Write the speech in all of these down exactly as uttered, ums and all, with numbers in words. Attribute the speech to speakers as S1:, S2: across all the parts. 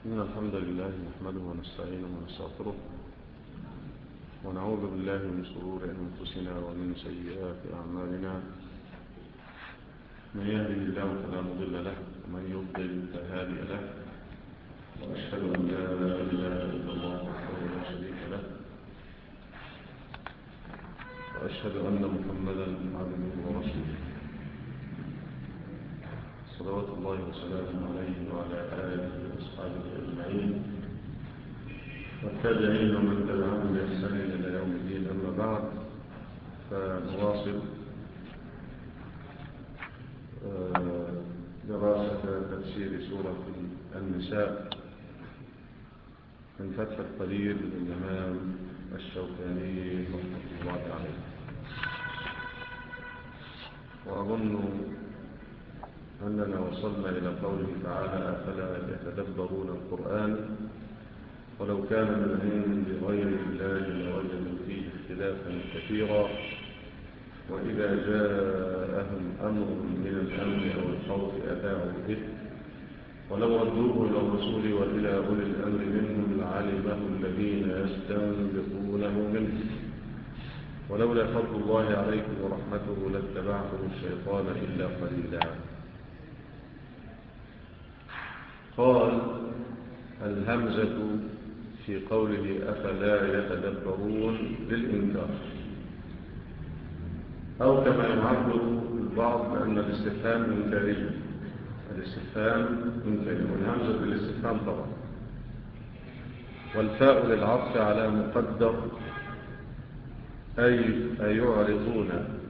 S1: إن الحمد لله نحمده ونستعينه ونستغفره ونعوذ بالله من شرور أنفسنا ومن سيئات أعمالنا. من يهده الله فلا مضل له ومن يضلل فلا هادي له، وأشهد أن لا إله إلا الله وحده لا شريك له، وأشهد أن محمدا عبده ورسوله صلوات الله وسلامه عليه وعلى آله وأصحابه أجمعين والتابعين ومن تبعهم بإحسان إلى يوم الدين. أما بعد، فنواصل دراسة تفسير سورة النساء من فتح القدير للإمام الشوكاني رحمة الله عليه. وأظن أننا وصلنا إلى قوله تعالى: أفلا يتدبرون القرآن ولو كان من عند غير الله لوجدوا فيه اختلافا كثيرا، وإذا جاءهم أمر من الأمن أو الخوف أذاعوا به، ولو ردوه إلى الرسول وإلى أولي الأمر منهم لعلمه الذين يستنبطونه منه، ولولا فضل الله عليكم ورحمته لاتبعتم الشيطان إلا قليلا. قال: الهمزة في قوله أفلا يتدبرون للإنكار، أو كما يعبر البعض بأن الاستفهام إنكاري. الاستفهام إنكاري والهمزة بالاستفهام طبعا، والفاء للعطف على مقدر، أي أيعرضون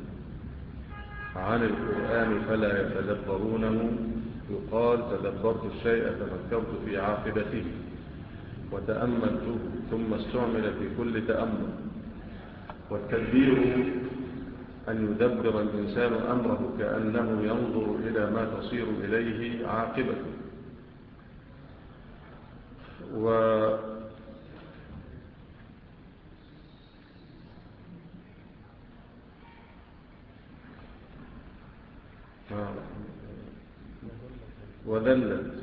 S1: عن القرآن فلا يتدبرونه. يقال: تدبرت الشيء تفكرت في عاقبته وتأملته، ثم استعمل في كل تأمل. والتدبير أن يدبر الإنسان أمره كأنه ينظر إلى ما تصير إليه عاقبته. و ودلت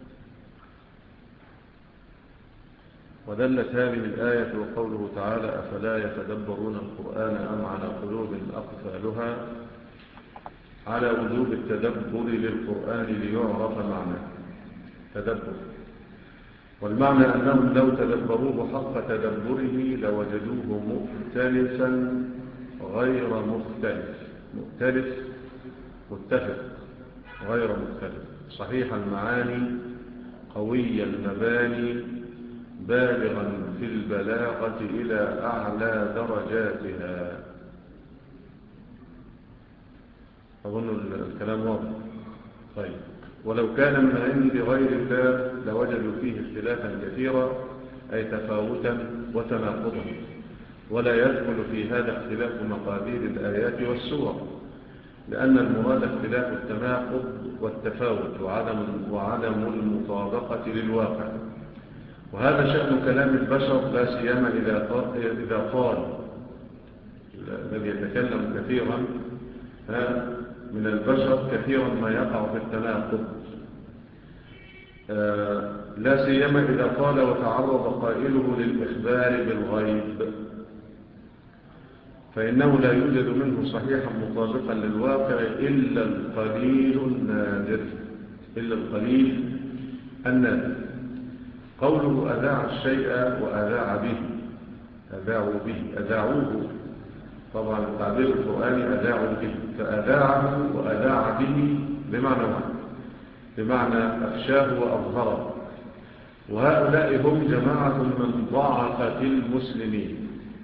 S1: ودلت هذه الآية وقوله تعالى: أفلا يتدبرون القرآن أم على قلوب أقفالها، على وجوب التدبر للقرآن ليعرف معناه. تدبر، والمعنى أنهم لو تدبروه حق تدبره لوجدوه مختلفا غير مختلف. مختلف متفق غير مختلف، صحيح المعاني قوي المباني بالغا في البلاغة إلى أعلى درجاتها. أظن الكلام واضح. طيب، ولو كان من عند غير الله لوجدوا فيه اختلافا كثيرا، أي تفاوتا وتناقضا، ولا يدخل في هذا اختلاف مقادير الآيات والسور، لأن المراد اختلاف التناقض والتفاوت وعدم, وعدم المطابقة للواقع. وهذا شأن كلام البشر، لا سيما إذا قال الذي يتكلم كثيرا من البشر كثيرا ما يقع في التناقض، لا سيما إذا قال وتعرض قائله للإخبار بالغيب، فإنه لا يوجد منه صحيحا مطابقا للواقع إلا القليل النادر. إلا القليل النادر. قوله أذاع الشيء وأذاع به، أذاعوا به، أذاعوه، طبعا التعبير القرآني أذاعوا به، فأذاعه وأذاع به بمعنى واحد، بمعنى أفشاه وأظهره. وهؤلاء هم جماعة من ضعف في المسلمين،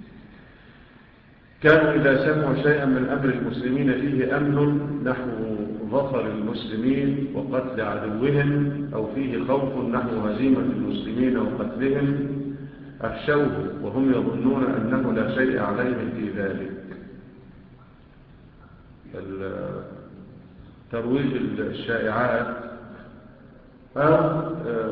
S1: كانوا إذا سمعوا شيئا من أمر المسلمين فيه أمن نحو ظفر المسلمين وقتل عدوهم، أو فيه خوف نحو هزيمة المسلمين وقتلهم، أفشوه وهم يظنون أنه لا شيء عليهم في ذلك. ترويج الشائعات أو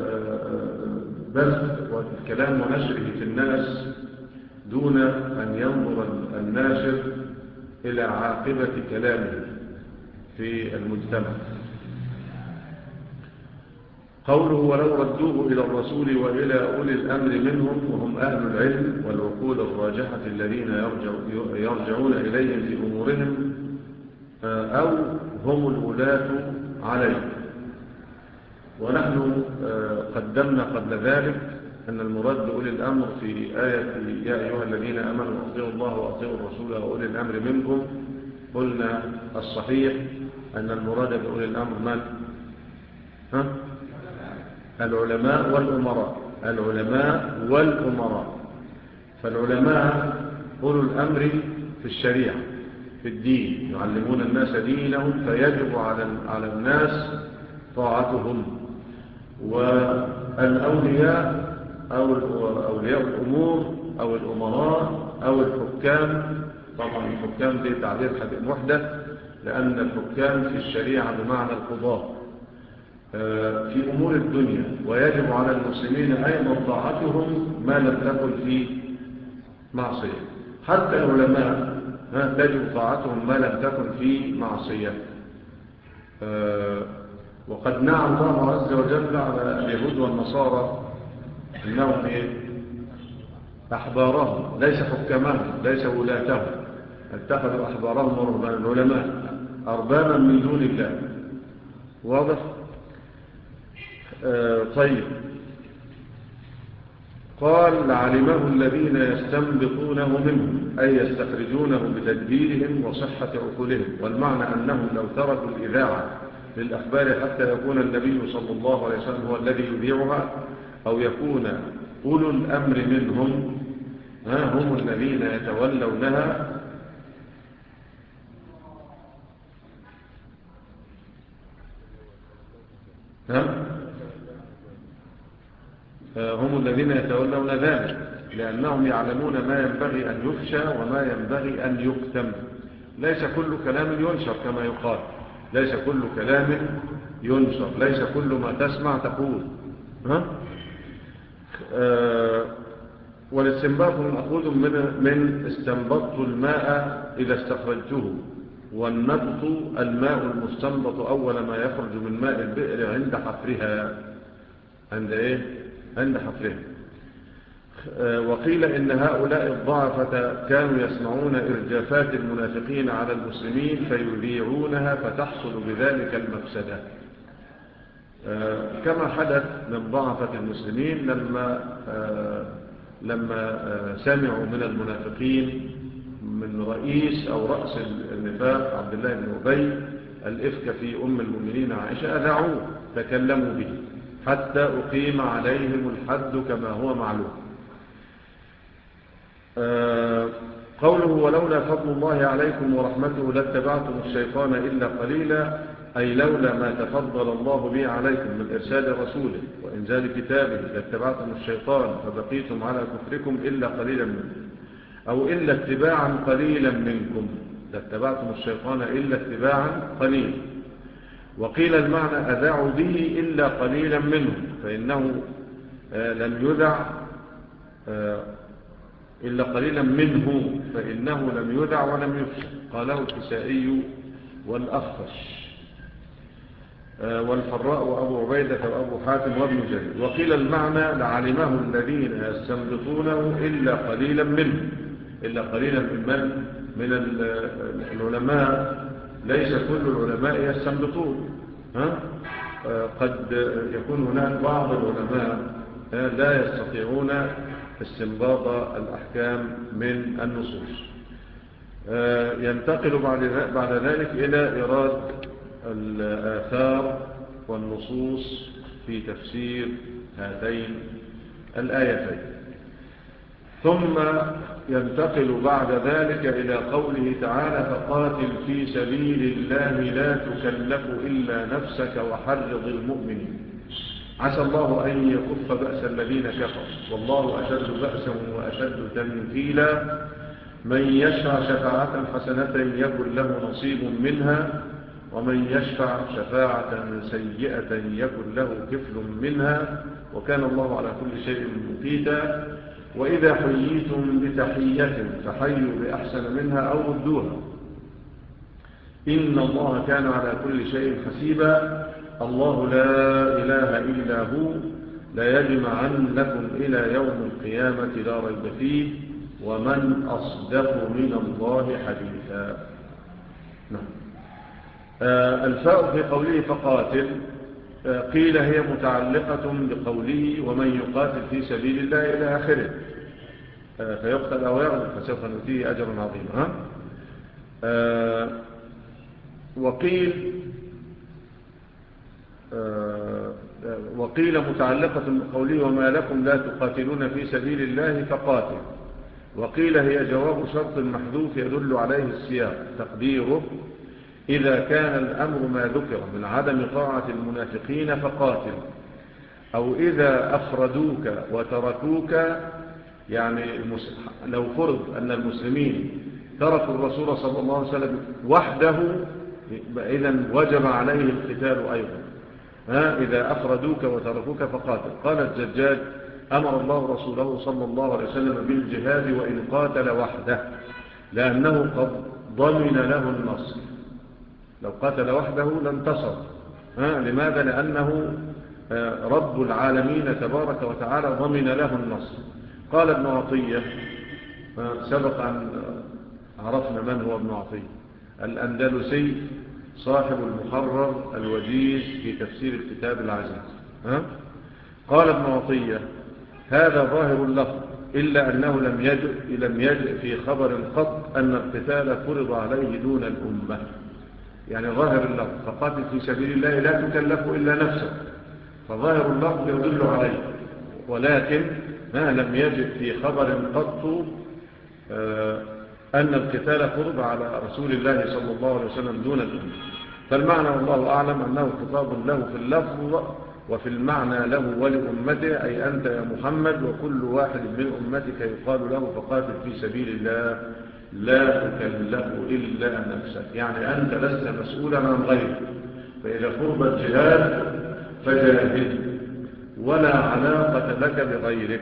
S1: بث الكلام ونشره في الناس دون أن ينظر الناشر إلى عاقبة كلامه في المجتمع. قوله ولو ردوه إلى الرسول وإلى أولي الأمر منهم وهم أهل العلم والعقول الراجحة الذين يرجع يرجعون إليهم في أمورهم أو هم الولاة عليه. ونحن قدمنا قبل ذلك أن المراد بأولي الأمر في آية يا أيها الذين آمنوا أطيعوا الله وأطيعوا الرسول وأولي الأمر منكم، قلنا الصحيح أن المراد بأولي الأمر من؟ ها؟ العلماء والأمراء. العلماء والأمراء. فالعلماء أولو الأمر في الشريعة في الدين، يعلمون الناس دينهم، فيجب على على الناس طاعتهم. والأولياء أو أولياء الأمور أو الأمراء أو الحكام، طبعا الحكام دي تعبير محدث لأن الحكام في الشريعة بمعنى القضاء في أمور الدنيا، ويجب على المسلمين أيضا طاعتهم ما لم تكن في معصية. حتى العلماء تجب طاعتهم ما لم تكن في معصية. وقد نعى الله عز وجل على اليهود والنصارى أنهم أحبارهم ليس حكامهم ليس ولاتهم، اتخذوا أحبارهم ورهبان العلماء أربابا من دون الله. واضح؟ آه طيب. قال لعلمه الذين يستنبطونه منهم، أي يستخرجونه بتدبيرهم وصحة عقولهم. والمعنى أنهم لو تركوا الإذاعة للأخبار حتى يكون النبي صلى الله عليه وسلم هو الذي يذيعها، أو يكون أولو الأمر منهم ها هم الذين يتولونها، هم الذين يتولون ذلك، لأنهم يعلمون ما ينبغي أن يفشى وما ينبغي أن يكتم. ليس كل كلام ينشر كما يقال، ليس كل كلام ينشر، ليس كل ما تسمع تقول. ها؟ أه والاستنباط مأخوذ من من استنبطت الماء إذا استخرجته، والنبط الماء المستنبط أول ما يخرج من ماء البئر عند حفرها. عند إيه؟ عند حفرها. أه وقيل إن هؤلاء الضعفة كانوا يسمعون إرجافات المنافقين على المسلمين فيذيعونها فتحصل بذلك المفسدة، أه كما حدث من ضعفة المسلمين لما أه لما سمعوا من المنافقين من رئيس أو رأس النفاق عبد الله بن أبي الإفك في أم المؤمنين عائشة، أذاعوه تكلموا به حتى أقيم عليهم الحد كما هو معلوم. قوله ولولا فضل الله عليكم ورحمته لاتبعتم الشيطان إلا قليلا، أي لولا ما تفضل الله به عليكم من إرسال رسوله وإنزال كتابه لاتبعتم الشيطان فبقيتم على كفركم إلا قليلا منكم، أو إلا اتباعا قليلا منكم. لاتبعتم الشيطان إلا اتباعا قليلا. وقيل المعنى أذاعوا به إلا قليلا منهم، فإنه لم يذع إلا قليلا منه فإنه لم يذع ولم يفشى. قاله الكسائي والأخفش والفراء وأبو عبيدة وأبو حاتم وابن جرير. وقيل المعنى لعلمه الذين يستنبطونه إلا قليلا منه، إلا قليلا من من من العلماء. ليس كل العلماء يستنبطون، ها؟ قد يكون هناك بعض العلماء لا يستطيعون استنباط الأحكام من النصوص. ينتقل بعد ذلك إلى إيراد الآثار والنصوص في تفسير هاتين الآيتين، ثم ينتقل بعد ذلك إلى قوله تعالى فقاتل في سبيل الله لا تكلف إلا نفسك وحرض المؤمنين عسى الله أن يكف بأس الذين كفروا والله أشد بأسا وأشد تنكيلا من يشفع شفاعة حسنة يكن له نصيب منها ومن يشفع شفاعة سيئة يكن له كفل منها وكان الله على كل شيء مقيتا وإذا حييتم بتحية فحيوا بأحسن منها أو ردوها إن الله كان على كل شيء حسيبا الله لا إله إلا هو لا يجمعنكم إلى يوم القيامة لا ريب فيه ومن أصدق من الله حديثا. نعم. آه الفاء في قوله فقاتل آه قيل هي متعلقة بقوله ومن يقاتل في سبيل الله إلى آخره آه فيقتل أو يغلب فسوف نؤتيه أجرا عظيما. آه وقيل آه وقيل متعلقة بقوله وما لكم لا تقاتلون في سبيل الله فقاتل. وقيل هي جواب شرط محذوف يدل عليه السياق تقديره إذا كان الأمر ما ذكر من عدم طاعة المنافقين فقاتل أو إذا أفردوك وتركوك يعني لو فرض أن المسلمين تركوا الرسول صلى الله عليه وسلم وحده إذن وجب عليه القتال أيضا. ها إذا أفردوك وتركوك فقاتل. قال الزجاج أمر الله رسوله صلى الله عليه وسلم بالجهاد وإن قاتل وحده لأنه قد ضمن له النصر. لو قاتل وحده لانتصر. ها لماذا؟ لأنه رب العالمين تبارك وتعالى ضمن له النصر. قال ابن عطية سبق أن عرفنا من هو ابن عطية الأندلسي صاحب المحرر الوجيز في تفسير الكتاب العزيز. ها؟ قال ابن عطية هذا ظاهر اللفظ إلا أنه لم يجئ, لم يجئ في خبر قط أن القتال فرض عليه دون الأمة. يعني ظاهر اللفظ فقاتل في سبيل الله لا تكلف إلا نفسه فظاهر اللفظ يدل عليه ولكن ما لم يجئ في خبر قط أن القتال فرض على رسول الله صلى الله عليه وسلم دون الأمة. فالمعنى والله أعلم أنه خطاب له في اللفظ وفي المعنى له ولأمته أي أنت يا محمد وكل واحد من أمتك يقال له فقاتل في سبيل الله لا تكلف إلا نفسك. يعني أنت لست مسؤولا عن غيرك فإذا فرض الجهاد فجاهد ولا علاقة لك بغيرك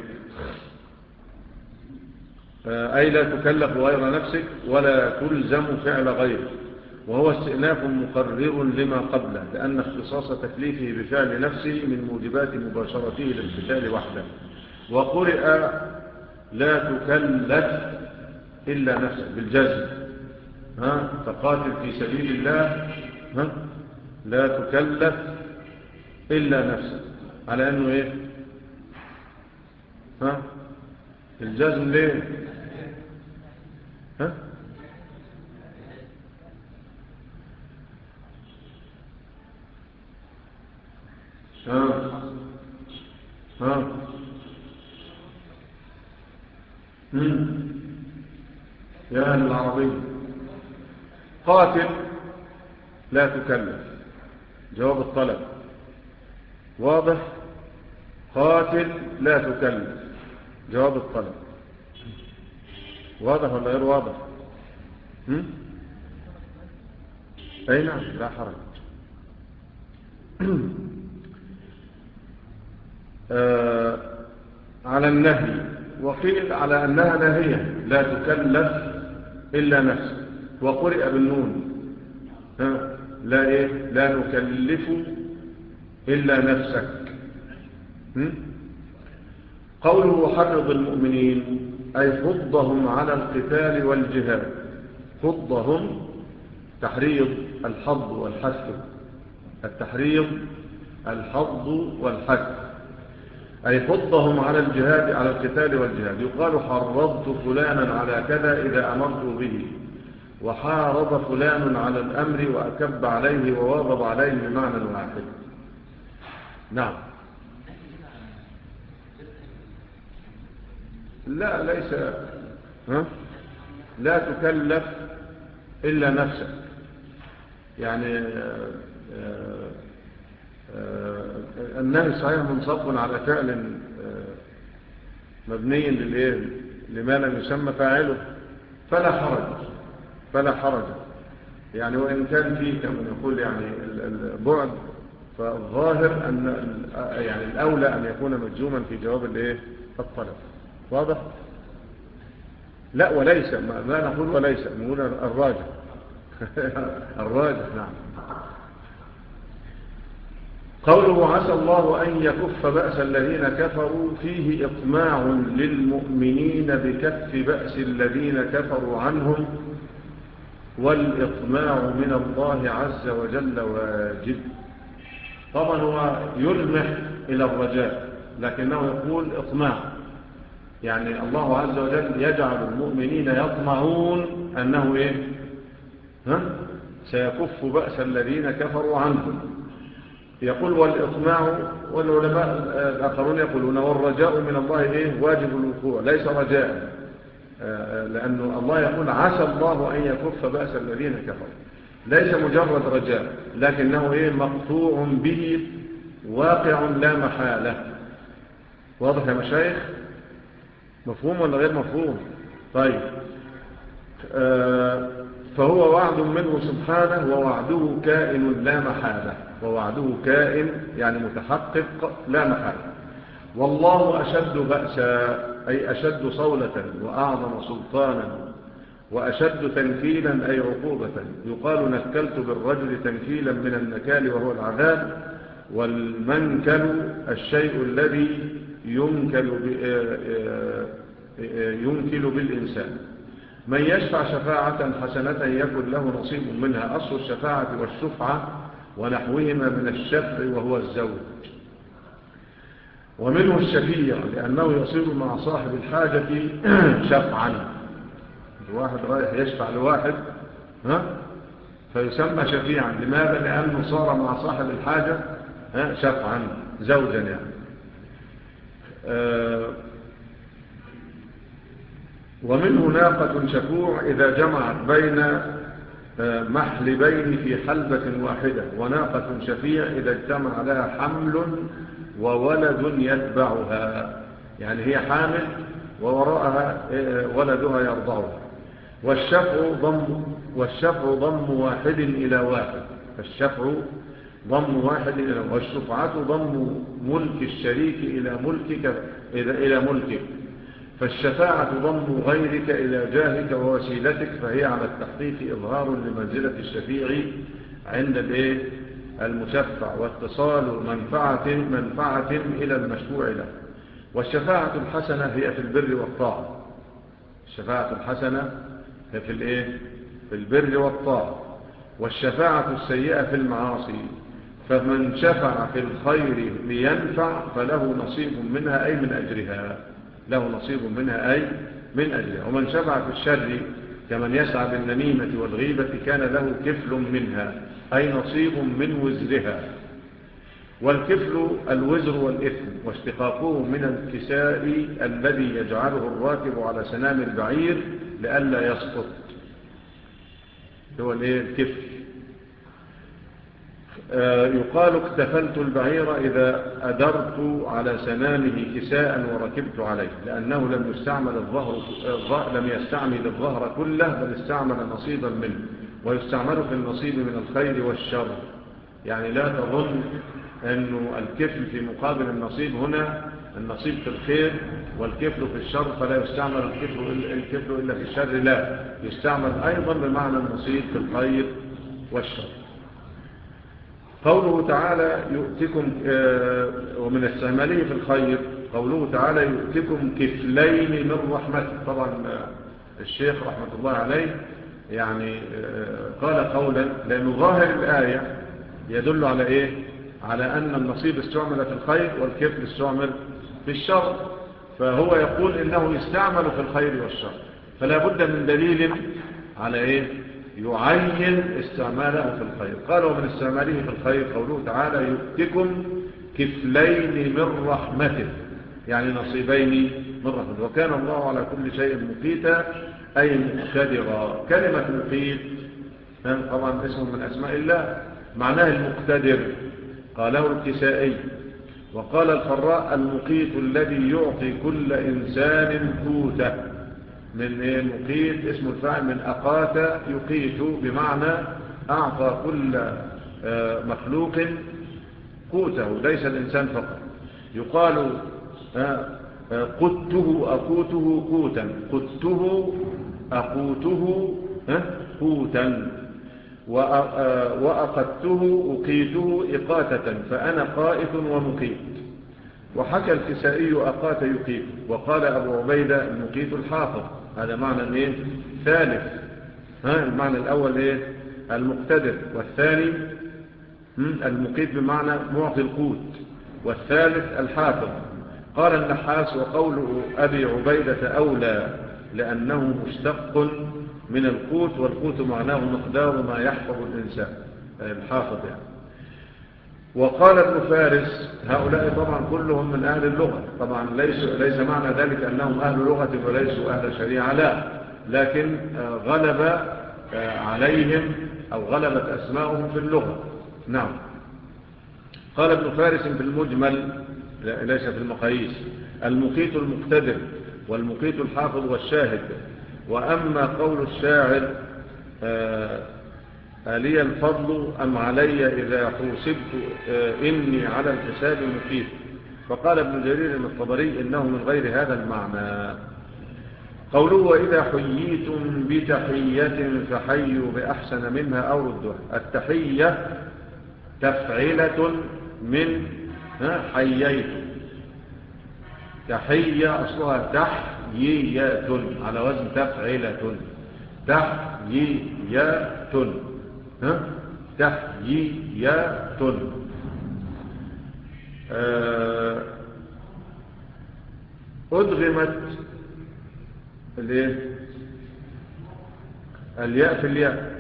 S1: أي لا تكلف غير نفسك ولا تلزم فعل غيرك وهو استئناف مقرر لما قبله لأن اختصاص تكليفه بفعل نفسه من موجبات مباشرته للقتال وحده. وقرئ لا تكلف إلا نفسك بالجزم. ها فقاتل في سبيل الله ها لا تكلف إلا نفسك على أنه إيه ها الجزم ليه ها ها ها هم يا أهل العربية قاتل لا تكلف جواب الطلب واضح. قاتل لا تكلف جواب الطلب واضح ولا غير واضح؟ هم؟ أي نعم لا حرج. آه على النهي وقيل على أنها ناهية لا تكلف إلا نفسك وقرئ بالنون ها لا إيه لا نكلف إلا نفسك. هم؟ قوله حرض المؤمنين أي فضهم على القتال والجهاد. فضهم تحريض الحظ والحث التحريض الحظ والحث أي فضهم على الجهاد على القتال والجهاد. يقال حرضت فلانا على كذا إذا أمرت به وحارب فلان على الأمر وأكب عليه وواظب عليه بمعنى واحد. نعم لا ليس ها؟ لا تكلف إلا نفسك يعني آآ آآ النهي صحيح منصب على فعل مبني للإيه لما لم يسمى فاعله فلا حرج فلا حرج يعني وإن كان فيه كما نقول يعني البعد فالظاهر أن يعني الأولى أن يكون مجزوما في جواب الإيه الطلب. واضح؟ لا وليس ما, ما نقول وليس نقول الراجح الراجح نعم. قوله عسى الله أن يكف بأس الذين كفروا فيه إطماع للمؤمنين بكف بأس الذين كفروا عنهم، والإطماع من الله عز وجل واجب. طبعا هو يلمح إلى الرجاء لكنه يقول إطماع، يعني الله عز وجل يجعل المؤمنين يطمعون أنه إيه؟ ها؟ سيكف بأس الذين كفروا عنهم. يقول والإطماع، والعلماء الآخرون يقولون والرجاء من الله إيه؟ واجب الوقوع ليس رجاء، لأن الله يقول عسى الله أن يكف بأس الذين كفروا، ليس مجرد رجاء لكنه إيه؟ مقطوع به واقع لا محالة. واضح يا مشايخ؟ مفهوم ولا غير مفهوم؟ طيب، آه فهو وعد منه سبحانه، ووعده كائن لا محالة، ووعده كائن يعني متحقق لا محالة. والله أشد بأسا أي أشد صولة وأعظم سلطانا، وأشد تنكيلا أي عقوبة. يقال نكلت بالرجل تنكيلا من النكال وهو العذاب، والمنكل الشيء الذي ينكل, ينكل بالإنسان. من يشفع شفاعة حسنة يكن له نصيب منها. أصل الشفاعة والشفعة ونحوهما من الشفع وهو الزوج. ومنه الشفيع لأنه يصير مع صاحب الحاجة شفعا. الواحد رايح يشفع لواحد ها فيسمى شفيعا. لماذا؟ لأنه صار مع صاحب الحاجة ها شفعا زوجا يعني. آه ومنه ناقة شفوع إذا جمعت بين محلبين في حلبة واحدة، وناقة شفيع إذا اجتمع لها حمل وولد يتبعها، يعني هي حامل ووراءها ولدها يرضعها. والشفع ضم والشفع ضم واحد إلى واحد، الشفع ضم واحد إلى واحد. والشفعة ضم ملك الشريك إلى ملكك إلى ملكك. فالشفاعة ضم غيرك إلى جاهك ووسيلتك، فهي على التحقيق إظهار لمنزلة الشفيع عند المشفع، واتصال منفعة, منفعة إلى المشفوع له. والشفاعة الحسنة هي في البر والطاعة. الشفاعة الحسنة هي في, الإيه؟ في البر والطاعة. والشفاعة السيئة في المعاصي. فمن شفع في الخير لينفع فله نصيب منها أي من أجرها، له نصيب منها أي من أجلها. ومن شفع في الشر كمن يسعى بالنميمة والغيبة كان له كفل منها أي نصيب من وزرها. والكفل الوزر والإثم، واشتقاقه من الكساء الذي يجعله الراكب على سنام البعير لئلا يسقط، هو الكفل. يقال اكتفلت البعير إذا أدرت على سنامه كساء وركبت عليه، لأنه لم يستعمل الظهر لم يستعمل الظهر كله بل استعمل نصيبا منه. ويستعمل في النصيب من الخير والشر، يعني لا تظن أنه الكفل في مقابل النصيب هنا النصيب في الخير والكفل في الشر، فلا يستعمل الكفل, الكفل إلا في الشر، لا يستعمل أيضا بمعنى النصيب في الخير والشر. قوله تعالى يؤتكم، ومن استعماله في الخير قوله تعالى يؤتكم كفلين من رحمته. طبعا الشيخ رحمة الله عليه يعني قال قولا لأنه ظاهر الآية يدل على إيه؟ على أن النصيب استعمل في الخير والكفل استعمل في الشر، فهو يقول إنه يستعمل في الخير والشر، فلا بد من دليل على إيه؟ يعين استعماله في الخير. قال ومن استعماله في الخير قوله تعالى يؤتكم كفلين من رحمته، يعني نصيبين من رحمته. وكان الله على كل شيء مقيتا أي مقتدرا. كلمة مقيت طبعا اسم من أسماء الله معناه المقتدر، قاله الكسائي. وقال الفراء المقيت الذي يعطي كل إنسان قوته. من إيه؟ مقيت اسم الفاعل من أقات يقيت، بمعنى أعطى كل مخلوق قوته ليس الإنسان فقط. يقال قدته أقوته قوتا، قدته أقوته قوتا. وأقدته أقيته إقاتة فأنا قائت ومقيت. وحكى الكسائي أقات يقيت. وقال أبو عبيدة المقيت الحافظ. هذا معنى إيه؟ ثالث. ها المعنى الأول إيه؟ المقتدر، والثاني المقيت بمعنى معطي القوت، والثالث الحافظ. قال النحاس وقول أبي عبيدة أولى لأنه مشتق من القوت، والقوت معناه مقدار ما يحفظ الإنسان الحافظ يعني. وقال ابن فارس هؤلاء طبعا كلهم من أهل اللغة، طبعا ليس, ليس معنى ذلك أنهم أهل لغة وليسوا أهل شريعة، لا، لكن غلب عليهم أو غلبت أسماؤهم في اللغة. نعم. قال ابن فارس في المجمل ليس في المقاييس المقيت المقتدر والمقيت الحافظ والشاهد. وأما قول الشاعر ألي الفضل أم علي إذا حوسبت إني على الحساب مقيت، فقال ابن جرير الطبري إنه من غير هذا المعنى. قوله وإذا حييتم بتحية فحيوا بأحسن منها أو ردوها. التحية تفعيلة من حييت. تحية أصلها تحيية على وزن تفعيلة. تحيية تحيية أدغمت الياء في الياء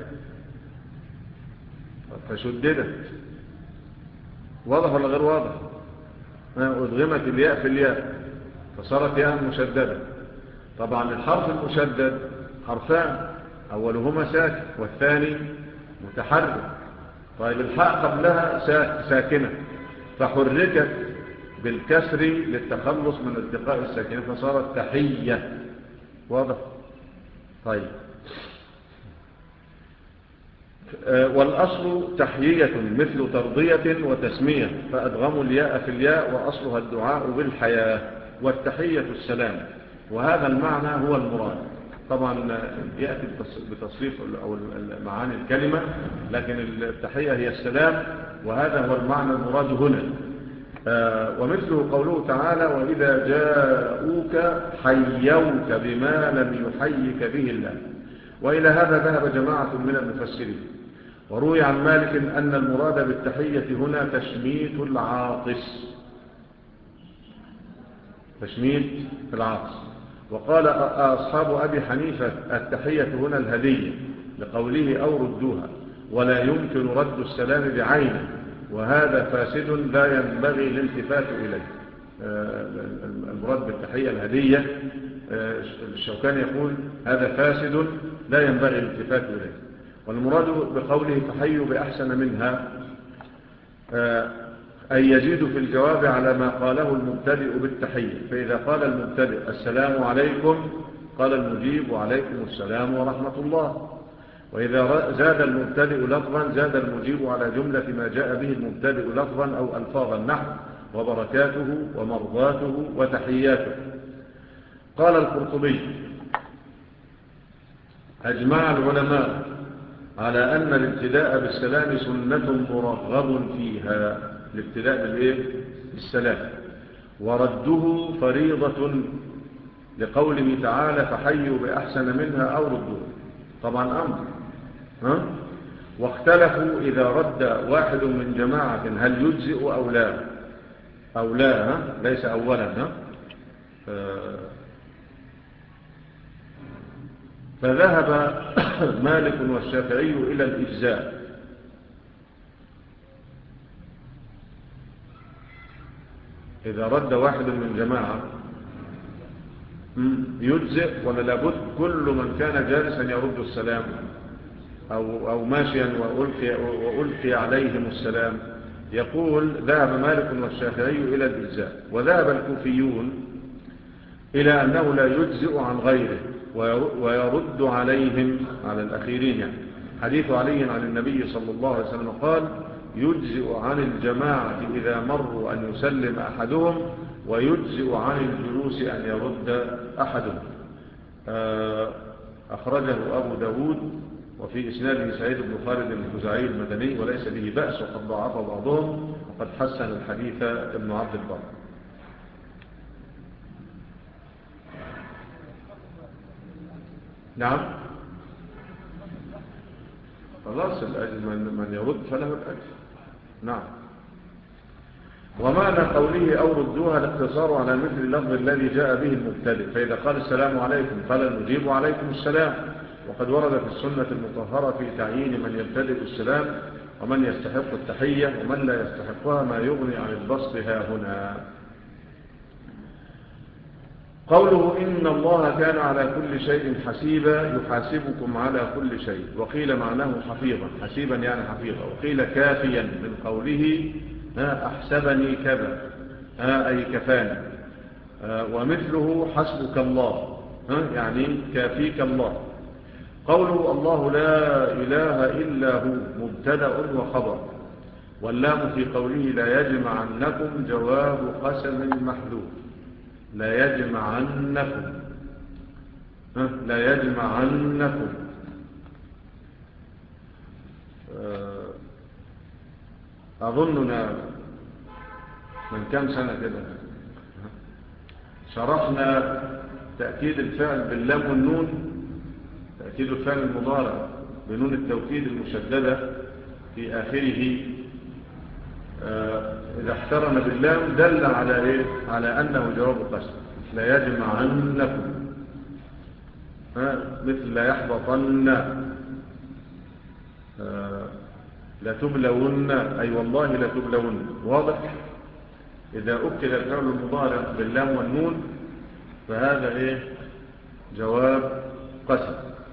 S1: فشددت. واضح ولا غير واضح؟ أدغمت الياء في الياء فصارت ياء مشددة. طبعا الحرف المشدد حرفان، أولهما ساكن والثاني متحرك. طيب الحاء قبلها ساكنة فحركت بالكسر للتخلص من التقاء الساكنة فصارت تحية. واضح؟ طيب. والأصل تحيية مثل ترضية وتسمية فأدغموا الياء في الياء وأصلها الدعاء بالحياة. والتحية السلام، وهذا المعنى هو المراد. طبعا يأتي بتصريف أو معاني الكلمة، لكن التحية هي السلام، وهذا هو المعنى المراد هنا. ومثله قوله تعالى وإذا جاءوك حيوك بما لم يحيك به الله. وإلى هذا ذهب جماعة من المفسرين. وروي عن مالك أن المراد بالتحية هنا تشميت العاطس. تشميت العاطس. وقال أصحاب أبي حنيفة التحية هنا الهدية لقوله أو ردوها، ولا يمكن رد السلام بعينه، وهذا فاسد لا ينبغي الالتفات إليه. المراد بالتحية الهدية الشوكاني يقول هذا فاسد لا ينبغي الالتفات إليه. والمراد بقوله فحيوا بأحسن منها أي يزيد في الجواب على ما قاله المبتدئ بالتحية. فإذا قال المبتدئ السلام عليكم قال المجيب وعليكم السلام ورحمة الله. وإذا زاد المبتدئ لفظا زاد المجيب على جملة ما جاء به المبتدئ لفظا أو ألفاظا نحو وبركاته ومرضاته وتحياته. قال القرطبي أجمع العلماء على أن الابتداء بالسلام سنة مرغب فيها، الابتداء بالإيه؟ بالسلام، ورده فريضة لقوله تعالى فحيوا بأحسن منها أو ردوها. طبعا أمر. ها؟ واختلفوا إذا رد واحد من جماعة هل يجزئ أو لا أو لا. ها؟ ليس أولا. ها؟ فذهب مالك والشافعي إلى الإجزاء. إذا رد واحد من جماعة يجزئ ولا لابد كل من كان جالسا يرد السلام أو, أو ماشيا وألقي, وألقي عليهم السلام. يقول ذهب مالك والشافعي إلى الإجزاء، وذهب الكوفيون إلى أنه لا يجزئ عن غيره ويرد عليهم على الأخيرين. يعني حديث علي عن النبي صلى الله عليه وسلم قال يجزئ عن الجماعة إذا مروا أن يسلم أحدهم ويجزئ عن الجلوس أن يرد أحدهم. أخرجه أبو داود وفي إسناده سعيد بن خالد الخزاعي المدني وليس به بأس، وقد ضعف بعضهم وقد حسن الحديث ابن عبد البر. نعم خلاص الأجر من يرد فله الأجر. نعم. ومعنى قوله أو ردوها الاقتصار على مثل اللفظ الذي جاء به المبتدئ، فإذا قال السلام عليكم قال نجيب عليكم السلام. وقد ورد في السنة المطهرة في تعيين من يبتدئ السلام ومن يستحق التحية ومن لا يستحقها ما يغني عن البسط ها هنا. قوله إن الله كان على كل شيء حسيبا يحاسبكم على كل شيء، وقيل معناه حفيظا، حسيبا يعني حفيظا، وقيل كافيا من قوله أحسبني كذا أي كفاني، ومثله حسبك الله يعني كافيك الله. قوله الله لا إله إلا هو مبتدأ وخبر، واللام في قوله لا يجمعنكم جواب قسم محذوف، لا يجمعنكم لا يجمعنكم. أظننا من كم سنة كده شرحنا تأكيد الفعل باللام والنون، تأكيد الفعل المضارع بنون التوكيد المشددة في آخره إذا احترم باللام دل على إيه؟ على أنه جواب قسم. لا يجمعنكم مثل لا يحبطن، لا تبلون أي والله لا تبلون. واضح؟ إذا أكد الفعل المضارع باللام والنون فهذا إيه؟ جواب قسم.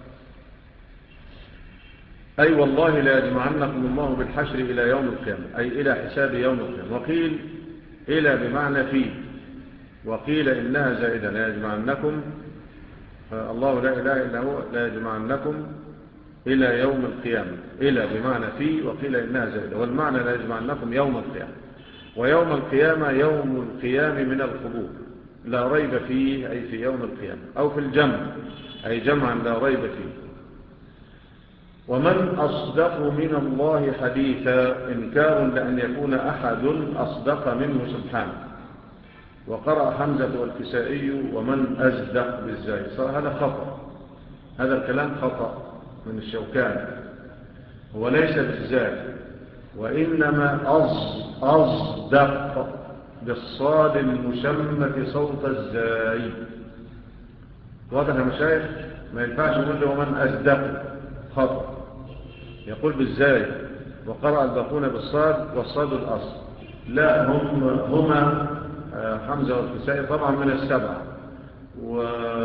S1: أي والله لا يجمعنكم الله بالحشر إلى يوم القيامة أي إلى حساب يوم القيامة. وقيل إلى بمعنى فيه، وقيل إنها زائدة لا يجمعنكم الله لا إله إلا هو لا يجمعنكم إلى يوم القيامة، إلى بمعنى فيه، وقيل إنها زائدة، والمعنى لا يجمعنكم يوم القيامة. ويوم القيامة يوم القيام من القبور لا ريب فيه أي في يوم القيامة، أو في الجمع أي جمعا لا ريب فيه. ومن أصدق من الله حديثا إنكار لأن يكون أحد أصدق منه سبحانه. وقرأ حمزة والكسائي ومن أصدق بالزاي، صار هذا خطأ، هذا الكلام خطأ من الشوكاني، هو ليس بالزاي وإنما أصدق بالصاد المشمة صوت الزاي. واضح يا مشايخ؟ ما ينفعش يقول له ومن أصدق، خطأ، يقول بالزاي. وقرأ الباقون بالصاد والصاد الأصل. لا هم هما حمزة والكسائي طبعا من السبعة، و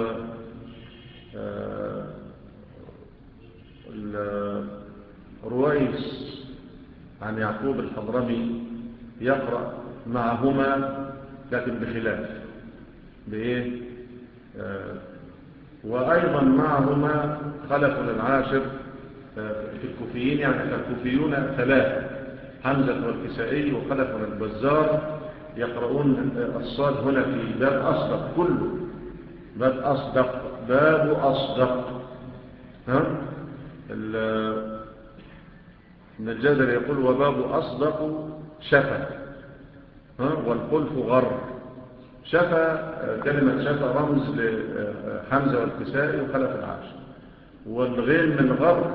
S1: رويس عن يعقوب الحضرمي يقرأ معهما لكن بخلاف بإيه؟ وأيضا معهما خلف العاشر في الكوفيين، يعني الكوفيون ثلاثة حمزة والكسائي وخلف البزار يقرؤون الصاد هنا في باب أصدق، كله باب أصدق، باب أصدق. ها النجازر يقول وباب أصدق شفا، ها والخلف غر. شفا كلمة شفا رمز لحمزة والكسائي وخلف العاشر، والغين من غر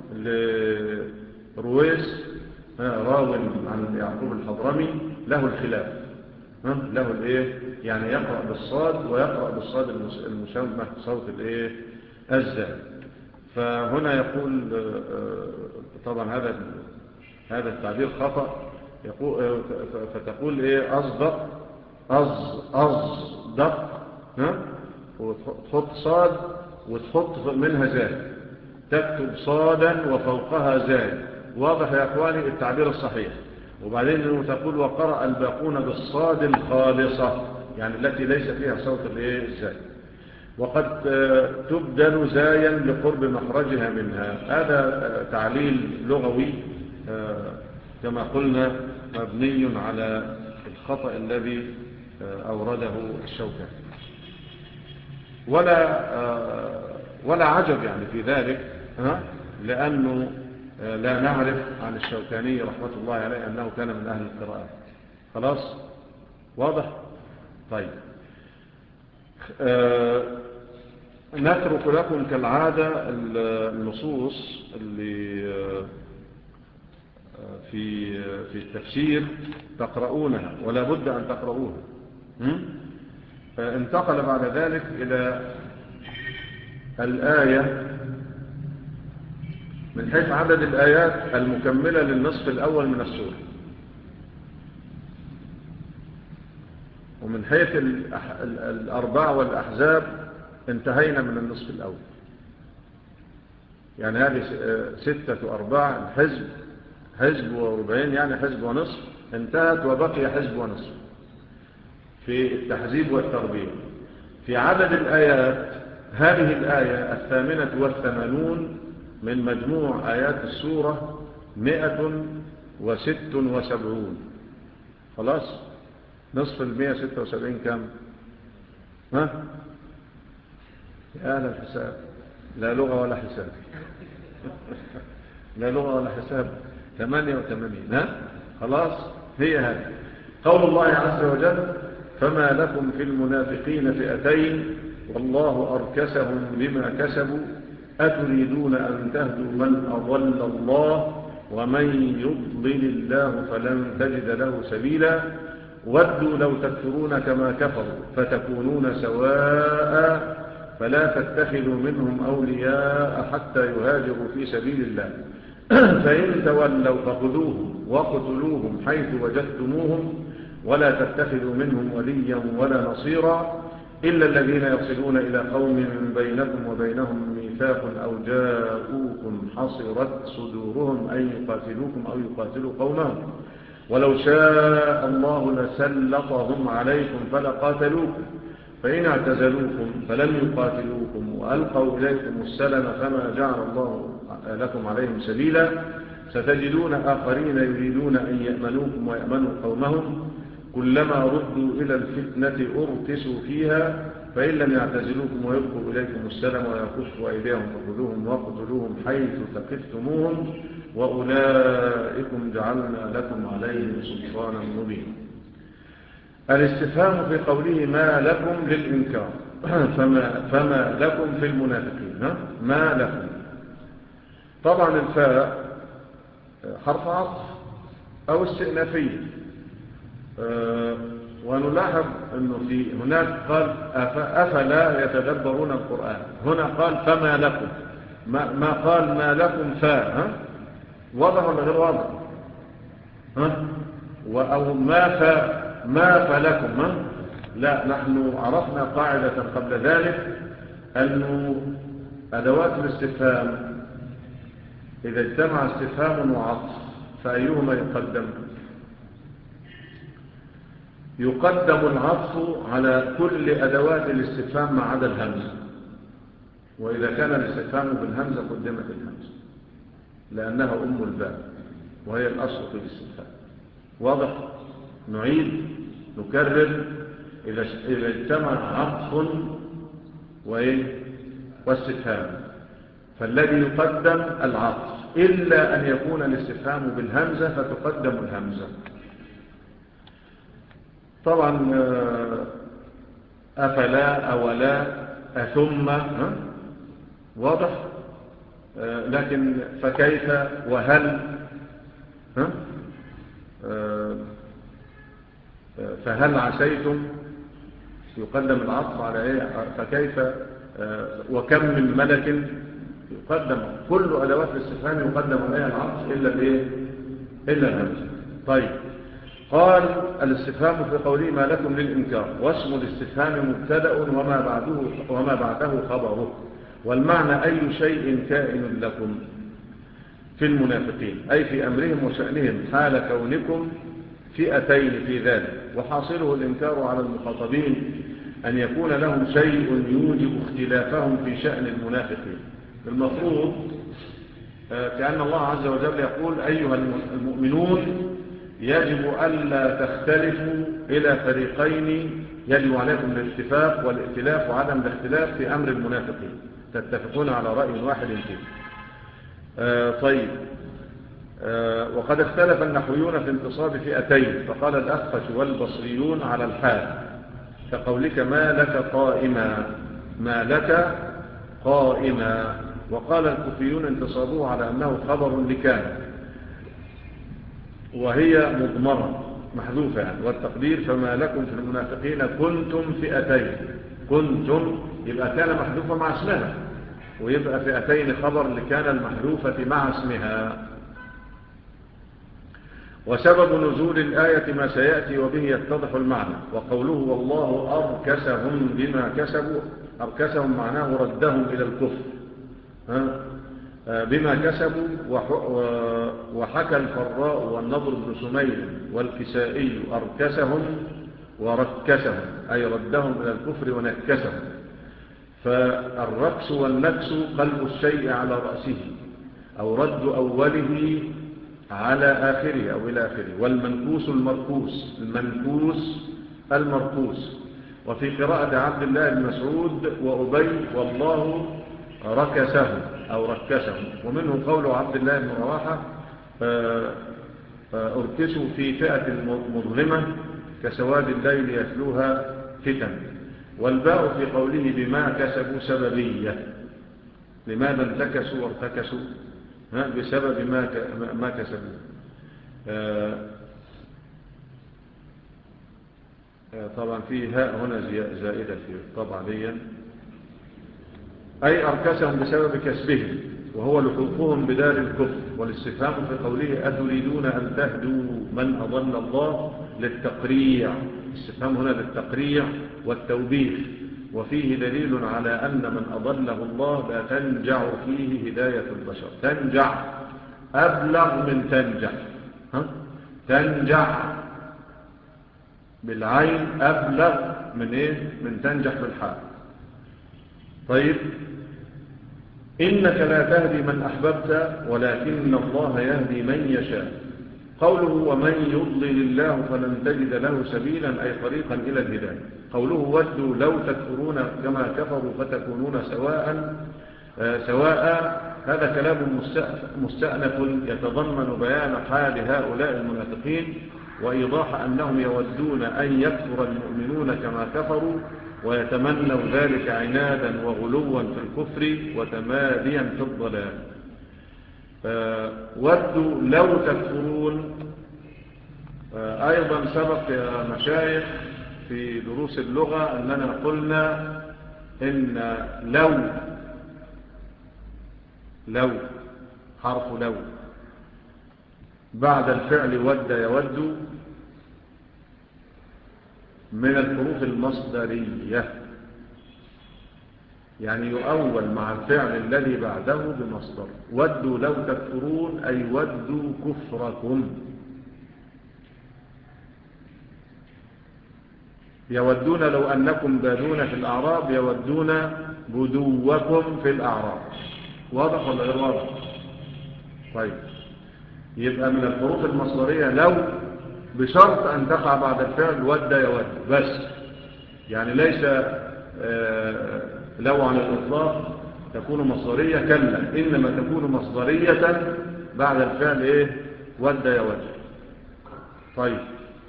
S1: لرويس راو عن يعقوب الحضرمي له الخلاف، له الايه يعني يقرأ بالصاد ويقرأ بالصاد المشمة صوت الايه الزاي. فهنا يقول طبعا هذا هذا التعبير خطأ، يقول فتقول ايه اصدق أص اصدق ها وتحط صاد وتحط منها زاي، تكتب صادا وفوقها زاي. واضح يا اخواني التعبير الصحيح؟ وبعدين تقول وقرأ الباقون بالصاد الخالصة يعني التي ليس فيها صوت الايه الزاي، وقد تبدل زايا لقرب مخرجها منها. هذا تعليل لغوي كما قلنا مبني على الخطأ الذي أورده الشوكاني، ولا ولا عجب يعني في ذلك، لأنه لا نعرف عن الشوكاني رحمة الله عليه أنه كان من أهل القراءات. خلاص واضح؟ طيب أه نترك لكم كالعادة النصوص اللي في في التفسير تقرؤونها ولا بد أن تقرؤوها. انتقل بعد ذلك إلى الآية من حيث عدد الآيات المكملة للنصف الأول من السورة، ومن حيث الأرباع والأحزاب انتهينا من النصف الأول. يعني هذه ستة أرباع، الحزب حزب وربعين يعني حزب ونصف انتهت، وبقي حزب ونصف في التحزيب والتربية. في عدد الآيات هذه الآية الثامنة والثمانون من مجموع آيات السورة مئة وست وسبعون. خلاص نصف المئة ستة وسبعين كم؟ ها؟ يا أهل الحساب، لا لغة ولا حساب لا لغة ولا حساب. ثمانية وثمانين. ها؟ خلاص هي هذه قول الله عز وجل: فما لكم في المنافقين فئتين والله أركسهم بما كسبوا أتريدون أن تهدوا من أضل الله ومن يضلل الله فلن تجد له سبيلا ودوا لو تكفرون كما كفروا فتكونون سواء فلا تتخذوا منهم أولياء حتى يهاجروا في سبيل الله فإن تولوا فخذوهم وقتلوهم حيث وجدتموهم ولا تتخذوا منهم وليا ولا نصيرا إلا الذين يصلون إلى قوم بينكم وبينهم ميثاق أو جاءوكم حصرت صدورهم أن يقاتلوكم أو يقاتلوا قومهم ولو شاء الله لسلطهم عليكم فلقاتلوكم فإن اعتزلوكم فلم يقاتلوكم وألقوا إليكم السلم فما جعل الله لكم عليهم سبيلا ستجدون آخرين يريدون أن يأمنوكم ويأمنوا قومهم كلما ردوا إلى الفتنة أركسوا فيها فإن لم يعتزلوكم ويلقوا إليكم السلم ويكفوا أيديهم فخذوهم وقتلوهم حيث ثقفتموهم وأولئكم جعلنا لكم عليهم سلطانا مبينا. الاستفهام في قوله ما لكم للإنكار فما, فما لكم في المنافقين. ما لكم طبعا الفاء حرف عطف أو استئنافية، أه ونلاحظ أنه في هناك قال أفلا يتدبرون القرآن، هنا قال فما لكم، ما, ما قال ما لكم فاء. واضح ولا غير واضح؟ ها؟ أو ما فاء ما فلكم. ها؟ لا، نحن عرفنا قاعدة قبل ذلك أنه أدوات الاستفهام إذا اجتمع استفهام وعطف فأيهما يقدم؟ يقدم العطف على كل أدوات الاستفهام ما عدا الهمزة، وإذا كان الاستفهام بالهمزة قدمت الهمزة لأنها أم الباء وهي الأصل في الاستفهام. واضح؟ نعيد نكرر إذا إذا اجتمع عطف واستفهام فالذي يقدم العطف إلا أن يكون الاستفهام بالهمزة فتقدم الهمزة. طبعا أفلا أولا أثم واضح، لكن فكيف وهل فهل عسيتم يقدم العطف على ايه؟ فكيف وكم من ملك يقدم، كل أدوات الاستفهام يقدم عليها العطف إلا الايه؟ إلا الهمزة. طيب قال الاستفهام في قوله ما لكم للإنكار واسم الاستفهام مبتدأ وما بعده وما بعده خبره، والمعنى أي شيء كائن لكم في المنافقين أي في أمرهم وشأنهم حال كونكم فئتين في ذلك، وحاصله الإنكار على المخاطبين أن يكون لهم شيء يوجب اختلافهم في شأن المنافقين. المفروض كأن الله عز وجل يقول أيها المؤمنون يجب ألا تختلفوا إلى فريقين، يجب عليكم الاتفاق والائتلاف وعدم الاختلاف في أمر المنافقين، تتفقون على رأي واحد فيه. آه طيب. آه وقد اختلف النحويون في انتصاب فئتين، فقال الأخفش والبصريون على الحال كقولك ما لك قائما، ما لك قائما. وقال الكوفيون انتصابوه على أنه خبر لكان، وهي مضمرة محذوفة يعني، والتقدير فما لكم في المنافقين كنتم فئتين. كنتم يبقى كان محذوفة مع اسمها، ويبقى فئتين خبر لكان المحذوفة مع اسمها. وسبب نزول الآية ما سيأتي وبه يتضح المعنى. وقوله والله أركسهم بما كسبوا، أركسهم معناه ردهم إلى الكفر ها؟ بما كسبوا. وحكى الفراء والنضر بن سميل والكسائي أركسهم وركسهم، أي ردهم إلى الكفر ونكسهم. فالركس والنكس قلب الشيء على رأسه، أو رد أوله على آخره أو إلى آخره. والمنكوس المركوس، المنكوس المركوس. وفي قراءة عبد الله بن مسعود وأبي والله ركسهم أو ركسهم. ومنه قول عبد الله بن رواحة أركسوا في فئة مظلمة كسواد الليل يتلوها فتن. والباء في قوله بما كسبوا سببية، لماذا انتكسوا وارتكسوا؟ بسبب ما ما كسبوا. طبعا في هاء هنا زائدة في الطبع دي، أي أركسهم بسبب كسبهم، وهو لحوقهم بدار الكفر. والاستفهام في قوله أتريدون أن تهدوا من أضل الله للتقريع، استفهام هنا للتقريع والتوبيخ. وفيه دليل على أن من أضله الله لا تنجع فيه هداية البشر. تنجع أبلغ من تنجع، ها؟ تنجع بالعين أبلغ من إيه؟ من تنجح بالحال. طيب. إنك لا تهدي من أحببت ولكن الله يهدي من يشاء. قوله ومن يضلل الله فلن تجد له سبيلا، أي طريقا إلى الهداية. قوله ودوا لو تكفرون كما كفروا فتكونون سواء سواء، هذا كلام مستأنف يتضمن بيان حال هؤلاء المنافقين، وإيضاح أنهم يودون أن يكفر المؤمنون كما كفروا، ويتمنوا ذلك عنادا وغلوا في الكفر وتماديا في الضلال. ودوا لو تكفرون. أيضا سبق يا مشايخ في دروس اللغة أننا قلنا إن لو لو حرف لو بعد الفعل ود يود من الحروف المصدرية، يعني يؤول مع الفعل الذي بعده بمصدر. ودوا لو تكفرون أي ودوا كفركم. يودون لو أنكم بادون في الأعراب، يودون بدوكم في الأعراب. واضح ولا غير واضح؟ طيب. يبقى من الحروف المصدرية لو بشرط أن تقع بعد الفعل ود يود بس، يعني ليس آه لو على الإطلاق تكون مصدرية، كلا، إنما تكون مصدرية بعد الفعل إيه؟ ود يود. طيب.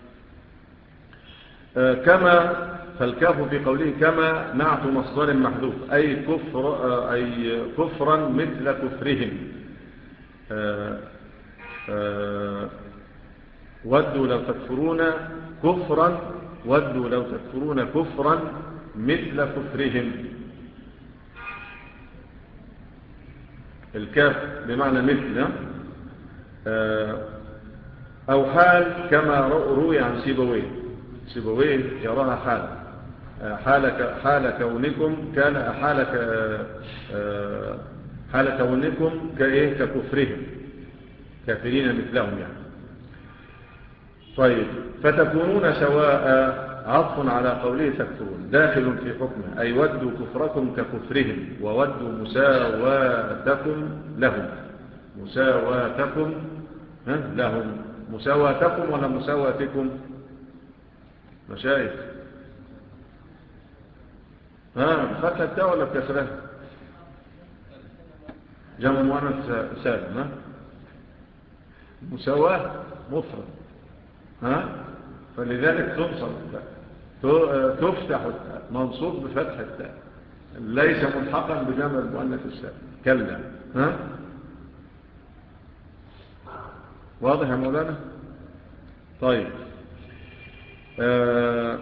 S1: آه كما، فالكاف في قوله كما نعت مصدر محذوف، أي كفر آه أي كفرا مثل كفرهم. آه آه ودوا لو تكفرون كفرا، ودوا لو تكفرون كفرا مثل كفرهم. الكاف بمعنى مثل. أو حال كما روي عن سيبويه، سيبويه يراها حال حال حال كونكم كان حال حال كونكم كايه ككفرهم، كافرين مثلهم يعني. طيب. فتكونون سواء عطف على قوله تكفرون داخل في حكمه، أي ودوا كفركم ككفرهم، وودوا مساواتكم لهم. مساواتكم لهم. مساواتكم ولا مساواتكم؟ مشايخ ها فتح التاء ولا بكسرها؟ جمع مؤنث سالم. ها مساواة مفرد، ها فلذلك تنصب تفتح التاء، منصوب بفتح التاء، ليس ملحقا بجمع المؤنث السالم. كلا. ها واضح يا مولانا؟ طيب. آه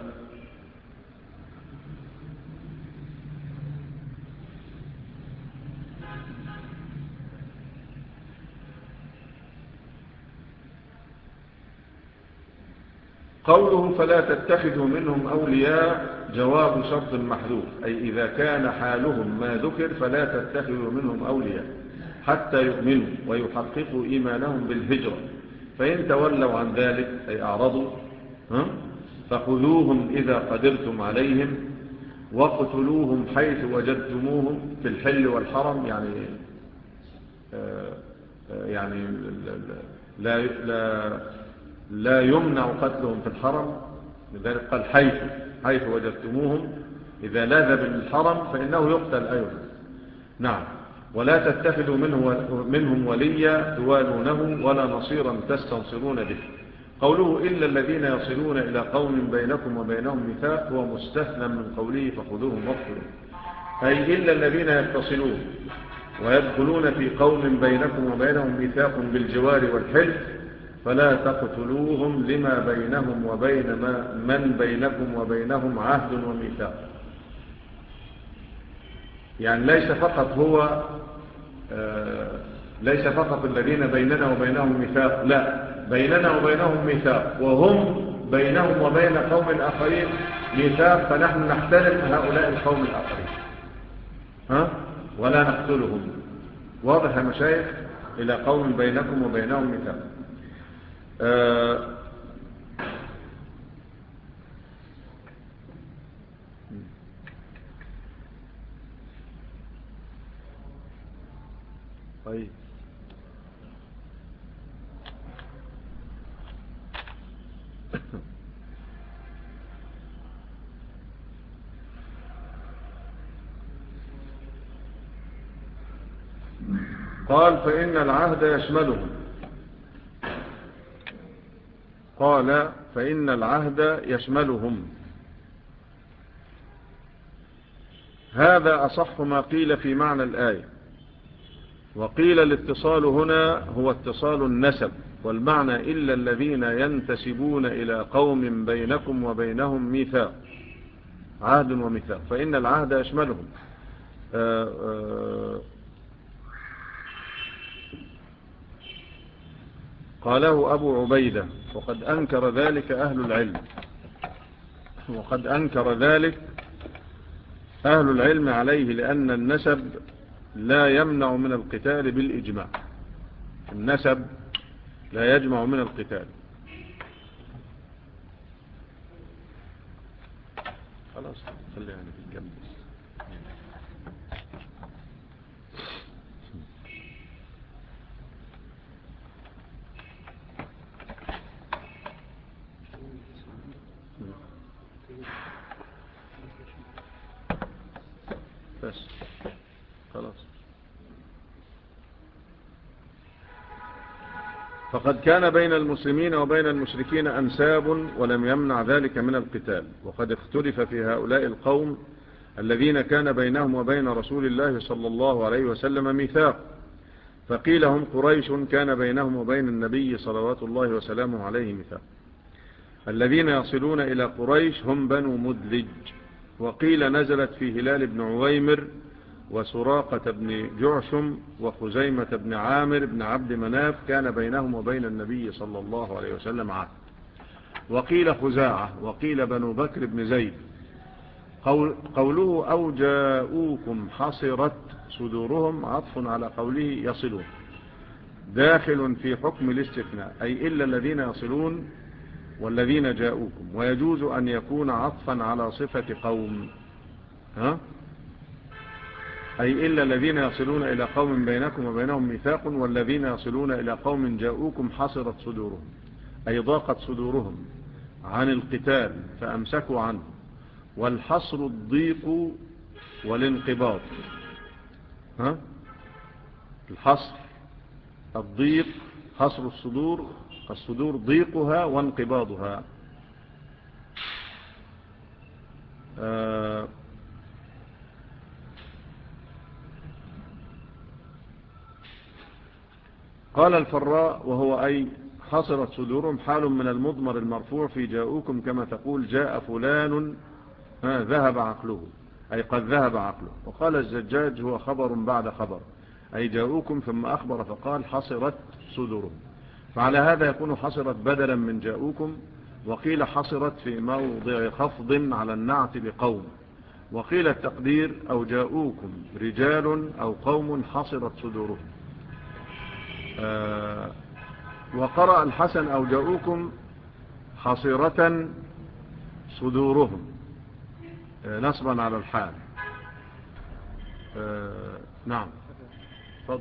S1: قوله فلا تتخذوا منهم أولياء جواب شرط محذوف، أي إذا كان حالهم ما ذكر فلا تتخذوا منهم أولياء حتى يؤمنوا ويحققوا إيمانهم بالهجرة، فإن تولوا عن ذلك أي أعرضوا فخذوهم إذا قدرتم عليهم واقتلوهم حيث وجدتموهم في الحل والحرم. يعني يعني لا لا لا يمنع قتلهم في الحرم، لذلك قال حيث حيث وجدتموهم، إذا لاذ بالحرم فإنه يقتل أيضا. نعم. ولا تتخذوا منه منهم وليا توالونه ولا نصيرا تستنصرون به. قوله إلا الذين يصلون إلى قوم بينكم وبينهم ميثاق هو مستثنى من قوله فخذوهم واقتلوهم، أي إلا الذين يتصلون ويدخلون في قوم بينكم وبينهم ميثاق بالجوار والحلف فلا تقتلوهم لما بينهم وبين ما من بينكم وبينهم عهد وميثاق. يعني ليس فقط هو آه ليس فقط الذين بيننا وبينهم ميثاق، لا، بيننا وبينهم ميثاق وهم بينهم وبين قوم الآخرين ميثاق، فنحن نحترم هؤلاء القوم الآخرين ها ولا نقتلهم. واضح يا مشايخ؟ إلى قوم بينكم وبينهم ميثاق. آه طيب. قال فإن العهد يشملهم. قال فإن العهد يشملهم، هذا أصح ما قيل في معنى الآية. وقيل الاتصال هنا هو اتصال النسب، والمعنى إلا الذين ينتسبون إلى قوم بينكم وبينهم ميثاق، عهد وميثاق، فإن العهد يشملهم. آآ آآ قاله أبو عبيدة، وقد أنكر ذلك أهل العلم وقد أنكر ذلك أهل العلم عليه، لأن النسب لا يمنع من القتال بالإجماع. النسب لا يجمع من القتال. خلاص خليها يعني في الجنب بس. خلاص. فقد كان بين المسلمين وبين المشركين أنساب ولم يمنع ذلك من القتال، وقد اختلف في هؤلاء القوم الذين كان بينهم وبين رسول الله صلى الله عليه وسلم ميثاق، فقيل هم قريش كان بينهم وبين النبي صلوات الله وسلامه عليه ميثاق. الذين يصلون إلى قريش هم بنو مدلج. وقيل نزلت في هلال بن عويمر وسراقة بن جعشم وخزيمة بن عامر بن عبد مناف كان بينهم وبين النبي صلى الله عليه وسلم عهد. وقيل خزاعة، وقيل بنو بكر بن زيد. قول قوله أو جاءوكم حصرت صدورهم عطف على قوله يصلون، داخل في حكم الاستثناء، أي إلا الذين يصلون والذين جاءوكم، ويجوز أن يكون عطفا على صفة قوم، ها أي إلا الذين يصلون إلى قوم بينكم وبينهم ميثاق والذين يصلون إلى قوم جاءوكم حصرت صدورهم، أي ضاقت صدورهم عن القتال فأمسكوا عنه. والحصر الضيق والانقباض، ها الحصر الضيق، حصر الصدور، الصدور ضيقها وانقباضها. آه قال الفراء وهو أي حصرت صدورهم حال من المضمر المرفوع في جاءوكم كما تقول جاء فلان ذهب عقله، أي قد ذهب عقله. وقال الزجاج هو خبر بعد خبر، أي جاءوكم ثم أخبر فقال حصرت صدورهم. فعلى هذا يكون حصرت بدلا من جاءوكم، وقيل حصرت في موضع خفض على النعت بقوم، وقيل التقدير أو جاءوكم رجال أو قوم حصرت صدورهم. آه وقرأ الحسن أو جاءوكم حصرة صدورهم آه نصبا على الحال. آه نعم فضل.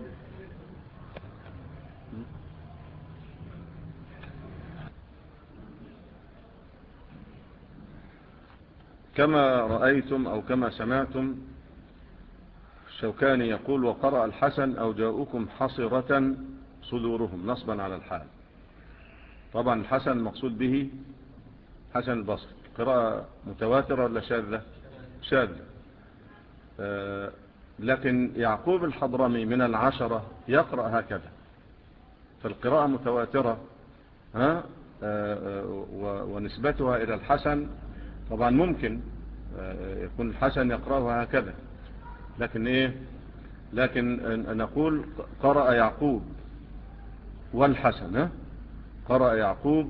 S1: كما رأيتم أو كما سمعتم الشوكاني يقول وقرأ الحسن أو جاءوكم حصرة صدورهم نصبا على الحال. طبعا الحسن مقصود به حسن البصري. قراءة متواترة ولا شاذة؟ شاذة. آه لكن يعقوب الحضرمي من العشرة يقرأ هكذا، فالقراءة متواترة ها آه ونسبتها إلى الحسن. طبعا ممكن آه يكون الحسن يقرأها هكذا، لكن إيه لكن نقول قرأ يعقوب والحسن ها قرأ يعقوب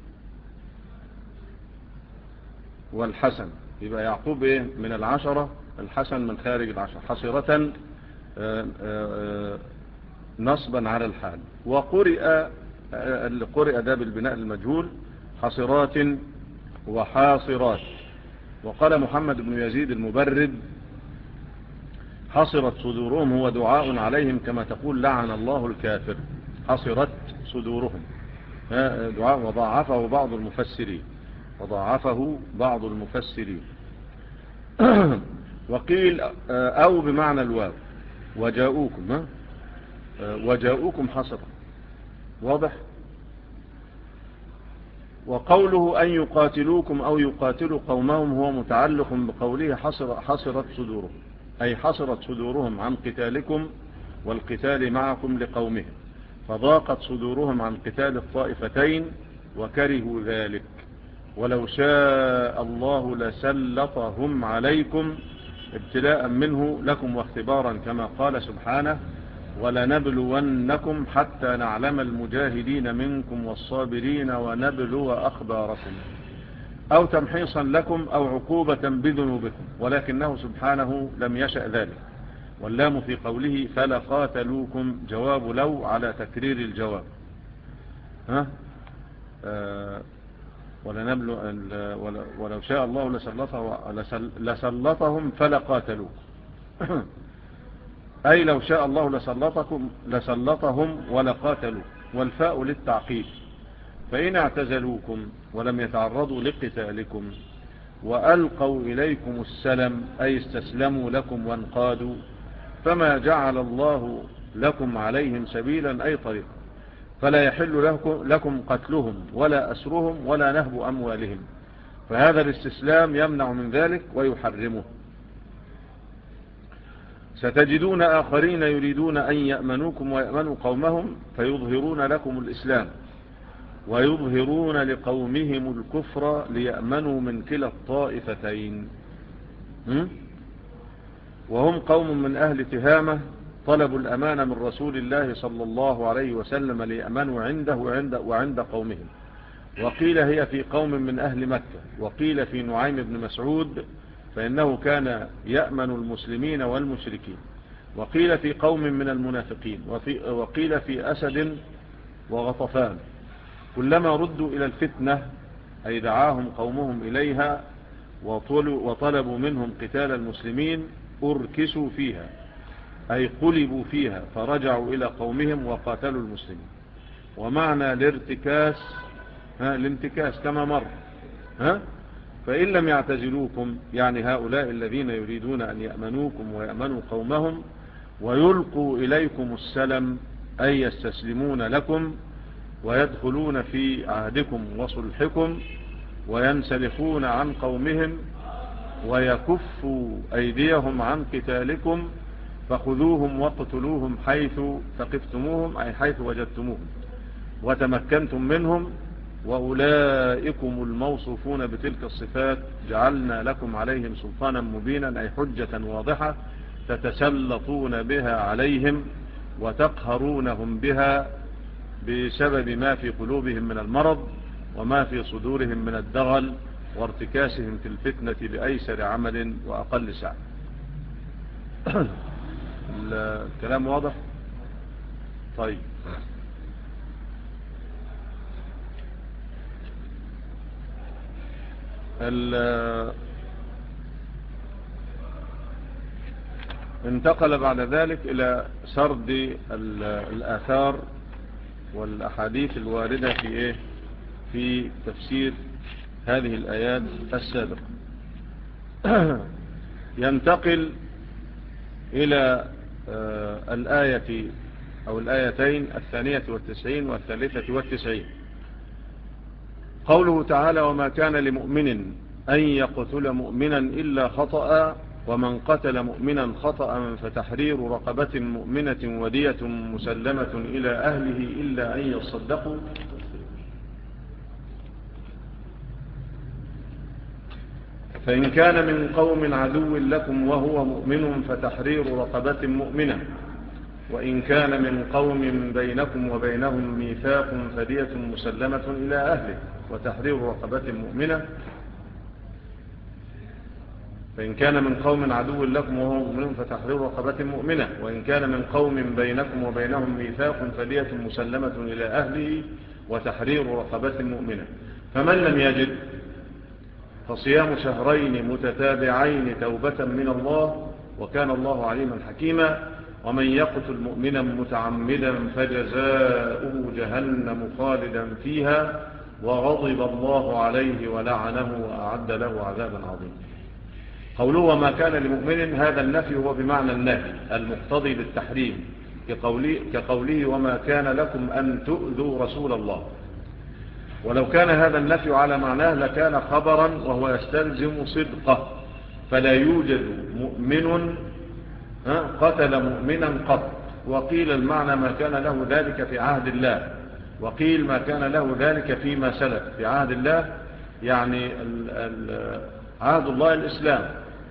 S1: والحسن، يبقى يعقوب إيه من العشرة، الحسن من خارج العشرة. حصرة نصبا على الحال. وقرئ اللي قرئ ده بالبناء المجهول حصرات وحاصرات. وقال محمد بن يزيد المبرد حصرت صدورهم هو دعاء عليهم كما تقول لعن الله الكافر. حصرت صدورهم دعاء. وضاعفه بعض المفسرين وضاعفه بعض المفسرين وقيل أو بمعنى الواو وجاءوكم وجاءوكم حصرا. واضح. وقوله أن يقاتلوكم أو يقاتلوا قومهم هو متعلق بقوله حصر حصرت صدورهم، أي حصرت صدورهم عن قتالكم والقتال معكم لقومهم، فضاقت صدورهم عن قتال الطائفتين وكرهوا ذلك. ولو شاء الله لسلطهم عليكم ابتلاء منه لكم واختبارا كما قال سبحانه ولنبلونكم حتى نعلم المجاهدين منكم والصابرين ونبلو أخباركم، أو تمحيصا لكم أو عقوبة بذنوبكم، ولكنه سبحانه لم يشأ ذلك. واللام في قوله فلقاتلوكم جواب لو على تكرير الجواب. ها آه ولنبلو ولو شاء الله لسلطه لسلطهم فلقاتلوكم أي لو شاء الله لسلطكم لسلطهم ولقاتلوا. والفاء للتعقيد. فإن اعتزلوكم ولم يتعرضوا لقتالكم وألقوا إليكم السلم أي استسلموا لكم وانقادوا فما جعل الله لكم عليهم سبيلا أي طريقا، فلا يحل لكم قتلهم ولا أسرهم ولا نهب أموالهم، فهذا الاستسلام يمنع من ذلك ويحرمه. ستجدون آخرين يريدون أن يأمنوكم ويأمنوا قومهم فيظهرون لكم الإسلام ويظهرون لقومهم الكفر ليأمنوا من كلا الطائفتين. وهم قوم من أهل تهامة طلبوا الأمان من رسول الله صلى الله عليه وسلم ليأمنوا عنده وعند, وعند قومهم. وقيل هي في قوم من أهل مكة، وقيل في نعيم بن مسعود فإنه كان يأمن المسلمين والمشركين، وقيل في قوم من المنافقين، وقيل في أسد وغطفان. كلما ردوا إلى الفتنة أي دعاهم قومهم إليها وطلبوا منهم قتال المسلمين أركسوا فيها أي قلبوا فيها فرجعوا إلى قومهم وقاتلوا المسلمين. ومعنى الارتكاس ها الانتكاس كما مر ها فإن لم يعتزلوكم يعني هؤلاء الذين يريدون أن يأمنوكم ويأمنوا قومهم ويلقوا إليكم السلم أي يستسلمون لكم ويدخلون في عهدكم وصلحكم وينسلخون عن قومهم ويكفوا أيديهم عن قتالكم فخذوهم واقتلوهم حيث ثقفتموهم أي حيث وجدتموهم وتمكنتم منهم وأولئكم الموصوفون بتلك الصفات جعلنا لكم عليهم سلطانا مبينا أي حجة واضحة تتسلطون بها عليهم وتقهرونهم بها بسبب ما في قلوبهم من المرض وما في صدورهم من الدغل وارتكاسهم في الفتنة بأيسر عمل وأقل سعي. الكلام واضح؟ طيب انتقل بعد ذلك إلى سرد الآثار والأحاديث الواردة في إيه؟ في تفسير هذه الآيات السابقة. ينتقل إلى الآية أو الآيتين الثانية والتسعين والثالثة والتسعين. قوله تعالى وما كان لمؤمن أن يقتل مؤمنا إلا خطأ ومن قتل مؤمنا خطأ فتحرير رقبة مؤمنة ودية مسلمة إلى أهله إلا أن يصدقوا فإن كان من قوم عدو لكم وهو مؤمن فتحرير رقبة مؤمنة وإن كان من قوم بينكم وبينهم ميثاق فدية مسلمة إلى أهله وتحرير رقبة مؤمنة فإن كان من قوم عدو لكم وهو مؤمن فتحرير رقبة مؤمنة وإن كان من قوم بينكم وبينهم ميثاق فدية مسلمة إلى أهله وتحرير رقبة مؤمنة فمن لم يجد فصيام شهرين متتابعين توبة من الله وكان الله عليما حكيما ومن يقتل مؤمنا متعمدا فجزاؤه جهنم خالدا فيها وغضب الله عليه ولعنه وأعد له عذابا عظيما. قوله وما كان لمؤمن هذا النفي هو بمعنى النهي المقتضي للتحريم كقوله, كقوله وما كان لكم أن تؤذوا رسول الله. ولو كان هذا النفي على معناه لكان خبرا وهو يستلزم صدقه فلا يوجد مؤمن قتل مؤمنا قط. وقيل المعنى ما كان له ذلك في عهد الله وقيل ما كان له ذلك فيما سلف. في عهد الله يعني ال ال عهد الله الإسلام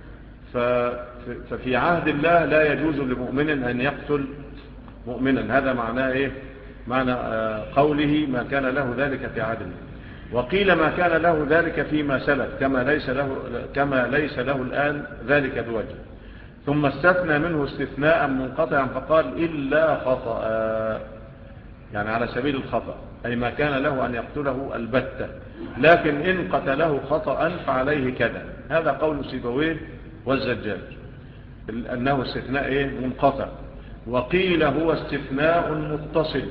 S1: ففي عهد الله لا يجوز لمؤمن أن يقتل مؤمنا. هذا معناه إيه؟ معنى قوله ما كان له ذلك في عهد الله. وقيل ما كان له ذلك فيما سلف كما ليس له, كما ليس له الآن ذلك بوجه. ثم استثنى منه استثناء منقطعا فقال إلا خطأ يعني على سبيل الخطأ أي ما كان له أن يقتله البتة لكن إن قتله خطأ فعليه كذا. هذا قول سيبويه والزجاج أنه استثناء إيه؟ منقطع. وقيل هو استثناء متصل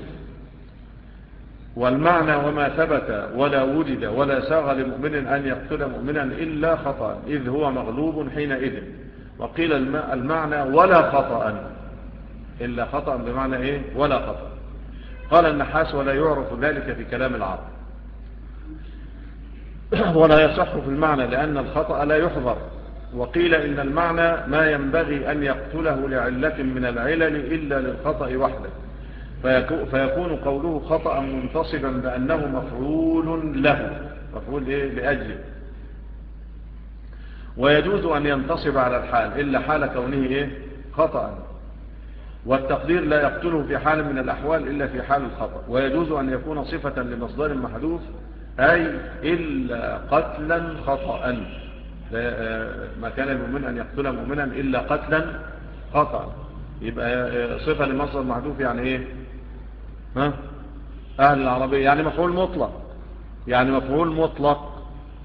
S1: والمعنى وما ثبت ولا وجد ولا ساغ لمؤمن أن يقتل مؤمنا إلا خطأ إذ هو مغلوب حينئذ. وقيل المعنى ولا خطأ إلا خطأ بمعنى إيه؟ ولا خطأ. قال النحاس ولا يعرف ذلك في كلام العرب ولا يصح في المعنى لأن الخطأ لا يحضر. وقيل إن المعنى ما ينبغي أن يقتله لعلة من العلل إلا للخطأ وحده فيكون قوله خطأ منتصبا بأنه مفعول له مفعول إيه؟ لأجله. ويجوز أن ينتصب على الحال إلا حال كونه إيه؟ خطأ والتقدير لا يقتله في حال من الأحوال إلا في حال الخطأ. ويجوز أن يكون صفة لمصدر محذوف أي إلا قتلا خطأ ما كان المؤمن أن يقتل مؤمنا إلا قتلا خطأ يبقى صفة لمصدر محذوف يعني إيه؟ ها؟ أهل العربية يعني مفعول مطلق يعني مفعول مطلق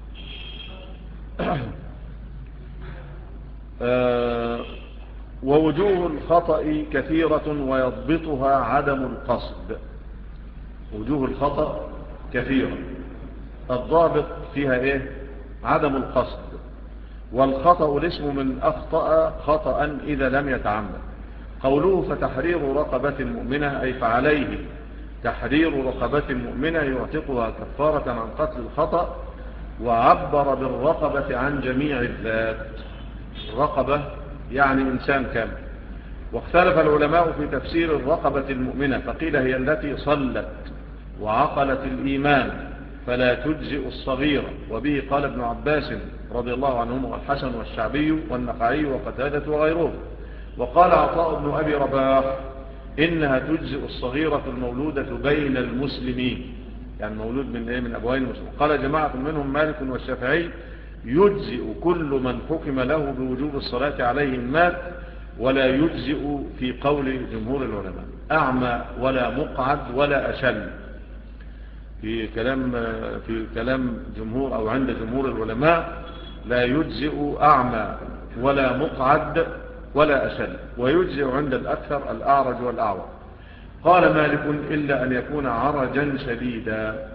S1: آه ووجوه الخطأ كثيرة ويضبطها عدم القصد. وجوه الخطأ كثيرة الضابط فيها إيه؟ عدم القصد. والخطأ الاسم من أخطأ خطأ إذا لم يتعمد. قوله فتحرير رقبة مؤمنة أي فعليه تحرير رقبة مؤمنة يعتقها كفارة عن قتل الخطأ، وعبر بالرقبة عن جميع الذات، الرقبة يعني إنسان كامل. واختلف العلماء في تفسير الرقبة المؤمنة، فقيل هي التي صلت وعقلت الإيمان فلا تجزئ الصغيرة، وبه قال ابن عباس رضي الله عنهم والحسن والشعبي والنخعي وقتادة وغيرهم. وقال عطاء بن أبي رباح إنها تجزئ الصغيرة المولودة بين المسلمين، يعني مولود من إيه؟ من أبوين المسلمين. قال جماعة منهم مالك والشافعي يجزئ كل من حكم له بوجوب الصلاة عليه مات، ولا يجزئ في قول جمهور العلماء. أعمى ولا مقعد ولا أشل، في كلام في كلام جمهور أو عند جمهور العلماء لا يجزئ أعمى ولا مقعد ولا أشل، ويجزئ عند الأكثر الأعرج والأعور. قال مالك إلا أن يكون عرجا شديدا،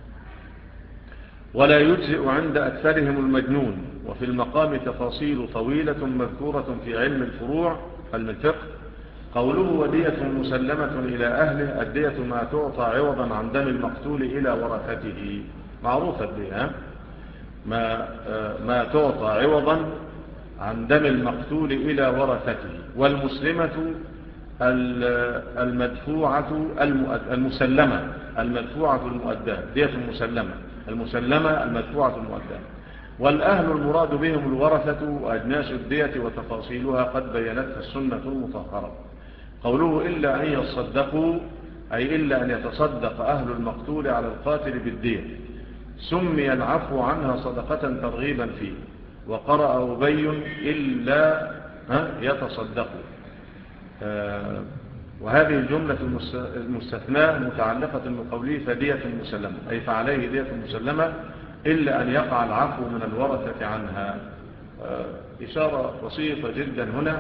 S1: ولا يجزئ عند أكثرهم المجنون. وفي المقام تفاصيل طويلة مذكورة في علم الفروع علم الفقه. قوله ودية مسلمة إلى أهله، الدية ما تعطى عوضا عن دم المقتول إلى ورثته، معروفة الدية، ما, ما تعطى عوضا عن دم المقتول إلى ورثته. والمسلمة المدفوعة المسلمة المدفوعة المؤداة، دية مسلمة المسلمة المدفوعة المؤداة. والأهل المراد بهم الورثة، وأجناس الدية وتفاصيلها قد بينتها السنة المطهرة. قوله إلا أن يصدقوا أي إلا أن يتصدق أهل المقتول على القاتل بالدية، سمي العفو عنها صدقة ترغيبا فيه. وقرأ أبي إلا يتصدقوا، آه وهذه الجملة المستثناء متعلقة بقوله فدية مسلمة أي فعليه دية مسلمة إلا أن يقع العفو من الورثة عنها. آه إشارة بسيطة جدا هنا،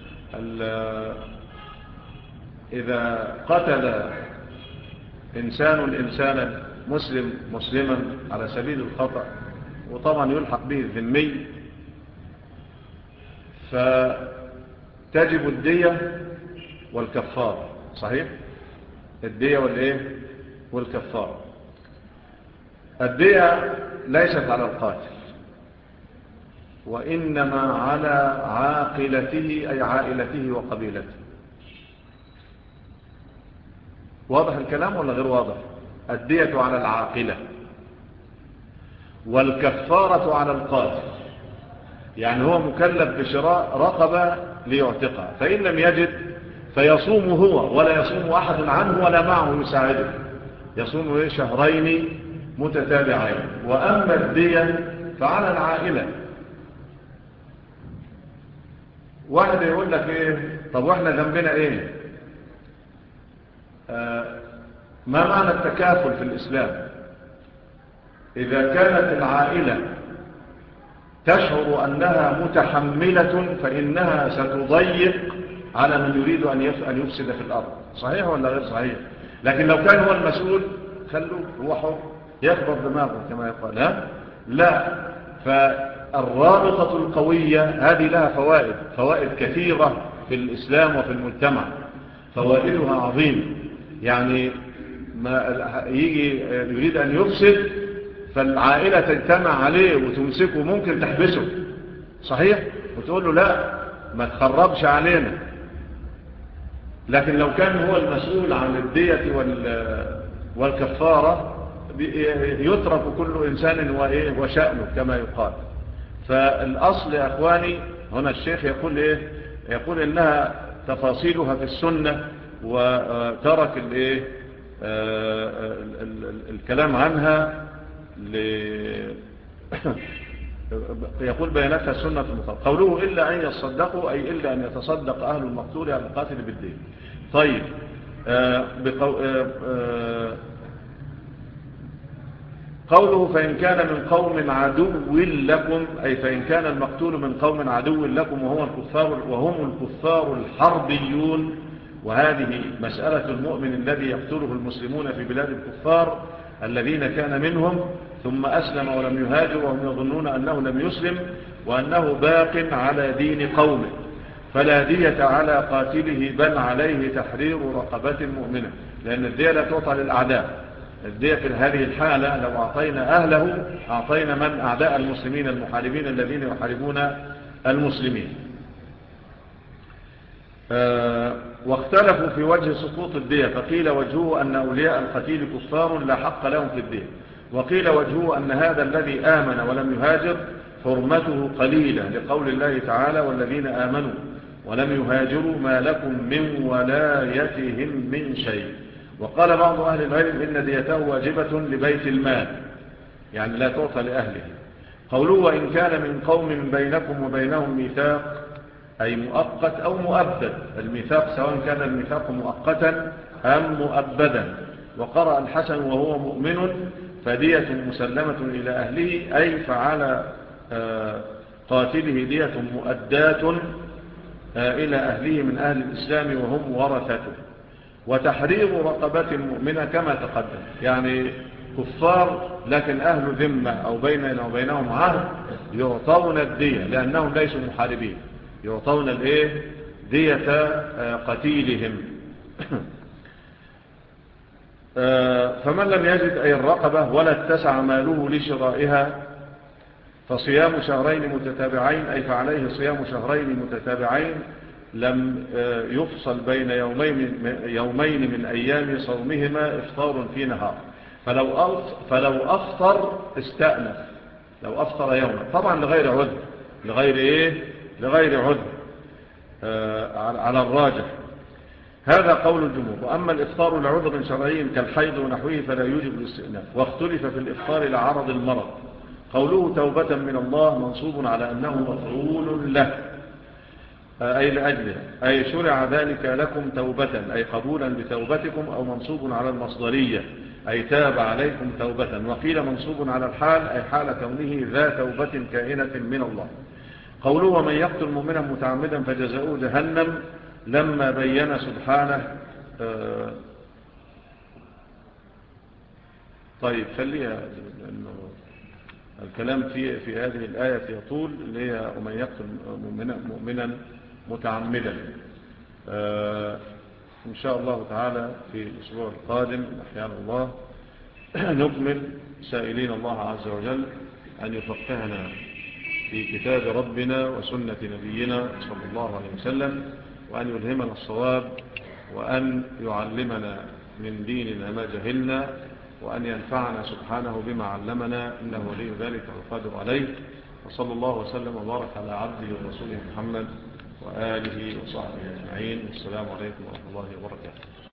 S1: إذا قتل إنسان إنسانا مسلم مسلما على سبيل الخطأ، وطبعا يلحق به الذمي، فتجب الدية والكفار، صحيح؟ الدية والإيه؟ والكفار. الدية ليست على القاتل، وإنما على عاقلته أي عائلته وقبيلته. واضح الكلام ولا غير واضح؟ الدية على العاقلة، والكفارة على القاتل. يعني هو مكلف بشراء رقبة ليعتقها، فإن لم يجد فيصوم هو ولا يصوم أحد عنه ولا معه يساعده، يصوم شهرين متتابعين. وأما الدية فعلى العائلة. واحد يقول لك إيه؟ طب وإحنا ذنبنا إيه؟ آه ما معنى التكافل في الإسلام؟ إذا كانت العائلة تشعر أنها متحملة فإنها ستضيق على من يريد أن يفسد في الأرض، صحيح ولا غير صحيح؟ لكن لو كان هو المسؤول خلوه هو حر يكبر دماغه كما يقال. لا, لا. فالرابطة القوية هذه لها فوائد فوائد كثيرة في الإسلام وفي المجتمع، فوائدها عظيمة. يعني ما يجي يريد أن يفسد فالعائلة تجتمع عليه وتمسكه، ممكن تحبسه، صحيح، وتقول له لا ما تخربش علينا. لكن لو كان هو المسؤول عن الدية والكفارة يترك كل إنسان وشأنه كما يقال. فالأصل يا أخواني هنا الشيخ يقول إيه؟ يقول إنها تفاصيلها في السنة، وترك الإيه؟ الكلام عنها ل... يقول بياناتها السنة المطلقة. قوله إلا أن يصدقوا أي إلا أن يتصدق أهل المقتول على القاتل بالدين. طيب آه بقو... آه آه قوله فإن كان من قوم عدو لكم أي فإن كان المقتول من قوم عدو لكم وهو الكفار وهم الكفار الحربيون. وهذه مسألة المؤمن الذي يقتله المسلمون في بلاد الكفار الذين كان منهم ثم أسلم ولم يهاجر وهم يظنون أنه لم يسلم وأنه باق على دين قومه. فلا دية على قاتله بل عليه تحرير رقبة مؤمنة، لأن الدية لا تعطى للأعداء. الدية في هذه الحالة لو أعطينا أهله أعطينا من أعداء المسلمين المحاربين الذين يحاربون المسلمين. أه واختلفوا في وجه سقوط الدية، فقيل وجهه أن أولياء القتيل كفار لا حق لهم في الدية، وقيل وجهه أن هذا الذي آمن ولم يهاجر حرمته قليلة، لقول الله تعالى والذين آمنوا ولم يهاجروا ما لكم من ولايتهم من شيء. وقال بعض أهل العلم إن ديته واجبة لبيت المال، يعني لا تعطى لأهله. قوله وإن كان من قوم بينكم وبينهم ميثاق أي مؤقت أو مؤبد، الميثاق سواء كان الميثاق مؤقتا أم مؤبدا. وقرأ الحسن وهو مؤمن فدية مسلمة إلى أهله، أي فعلى قاتله دية مؤداة إلى أهله من أهل الإسلام وهم ورثته. وتحرير رقبة مؤمنة كما تقدم، يعني كفار لكن أهل ذمة أو بيننا وبينهم عهد يعطون الدية لأنهم ليسوا محاربين، يعطون الايه دية قتيلهم. فمن لم يجد أي الرقبة ولا اتسع ماله لشرائها فصيام شهرين متتابعين، أي فعليه صيام شهرين متتابعين لم يفصل بين يومين, يومين من أيام صومهما إفطار في نهار. فلو فلو أفطر استأنف، لو أفطر يوما طبعا لغير عذر، لغير إيه لغير عذر آه على الراجح. هذا قول الجمهور. وأما الإفطار لعذر شرعي كالحيض ونحوه فلا يوجب الاستئناف. واختلف في الإفطار لعرض المرض. قوله توبة من الله منصوب على أنه مفعول له أي لأجله، أي شرع ذلك لكم توبة أي قبولا بتوبتكم، أو منصوب على المصدرية أي تاب عليكم توبة. وقيل منصوب على الحال أي حال كونه ذا توبة كائنة من الله. قوله ومن يقتل مؤمنا متعمدا فجزاؤه جهنم لما بين سبحانه آه طيب خليها لأنه الكلام في في هذه الآية يطول، اللي هي ومن يقتل مؤمنا, مؤمنا متعمدا. آه إن شاء الله تعالى في الأسبوع القادم أحيانا الله نكمل سائلين الله عز وجل أن يفقهنا في كتاب ربنا وسنة نبينا صلى الله عليه وسلم، وأن يلهمنا الصواب، وأن يعلمنا من ديننا ما جهلنا، وأن ينفعنا سبحانه بما علمنا إنه ولي ذلك والقادر عليه. وصلى الله وسلم وبارك على عبده ورسوله محمد وآله وصحبه أجمعين. والسلام عليكم ورحمة الله وبركاته.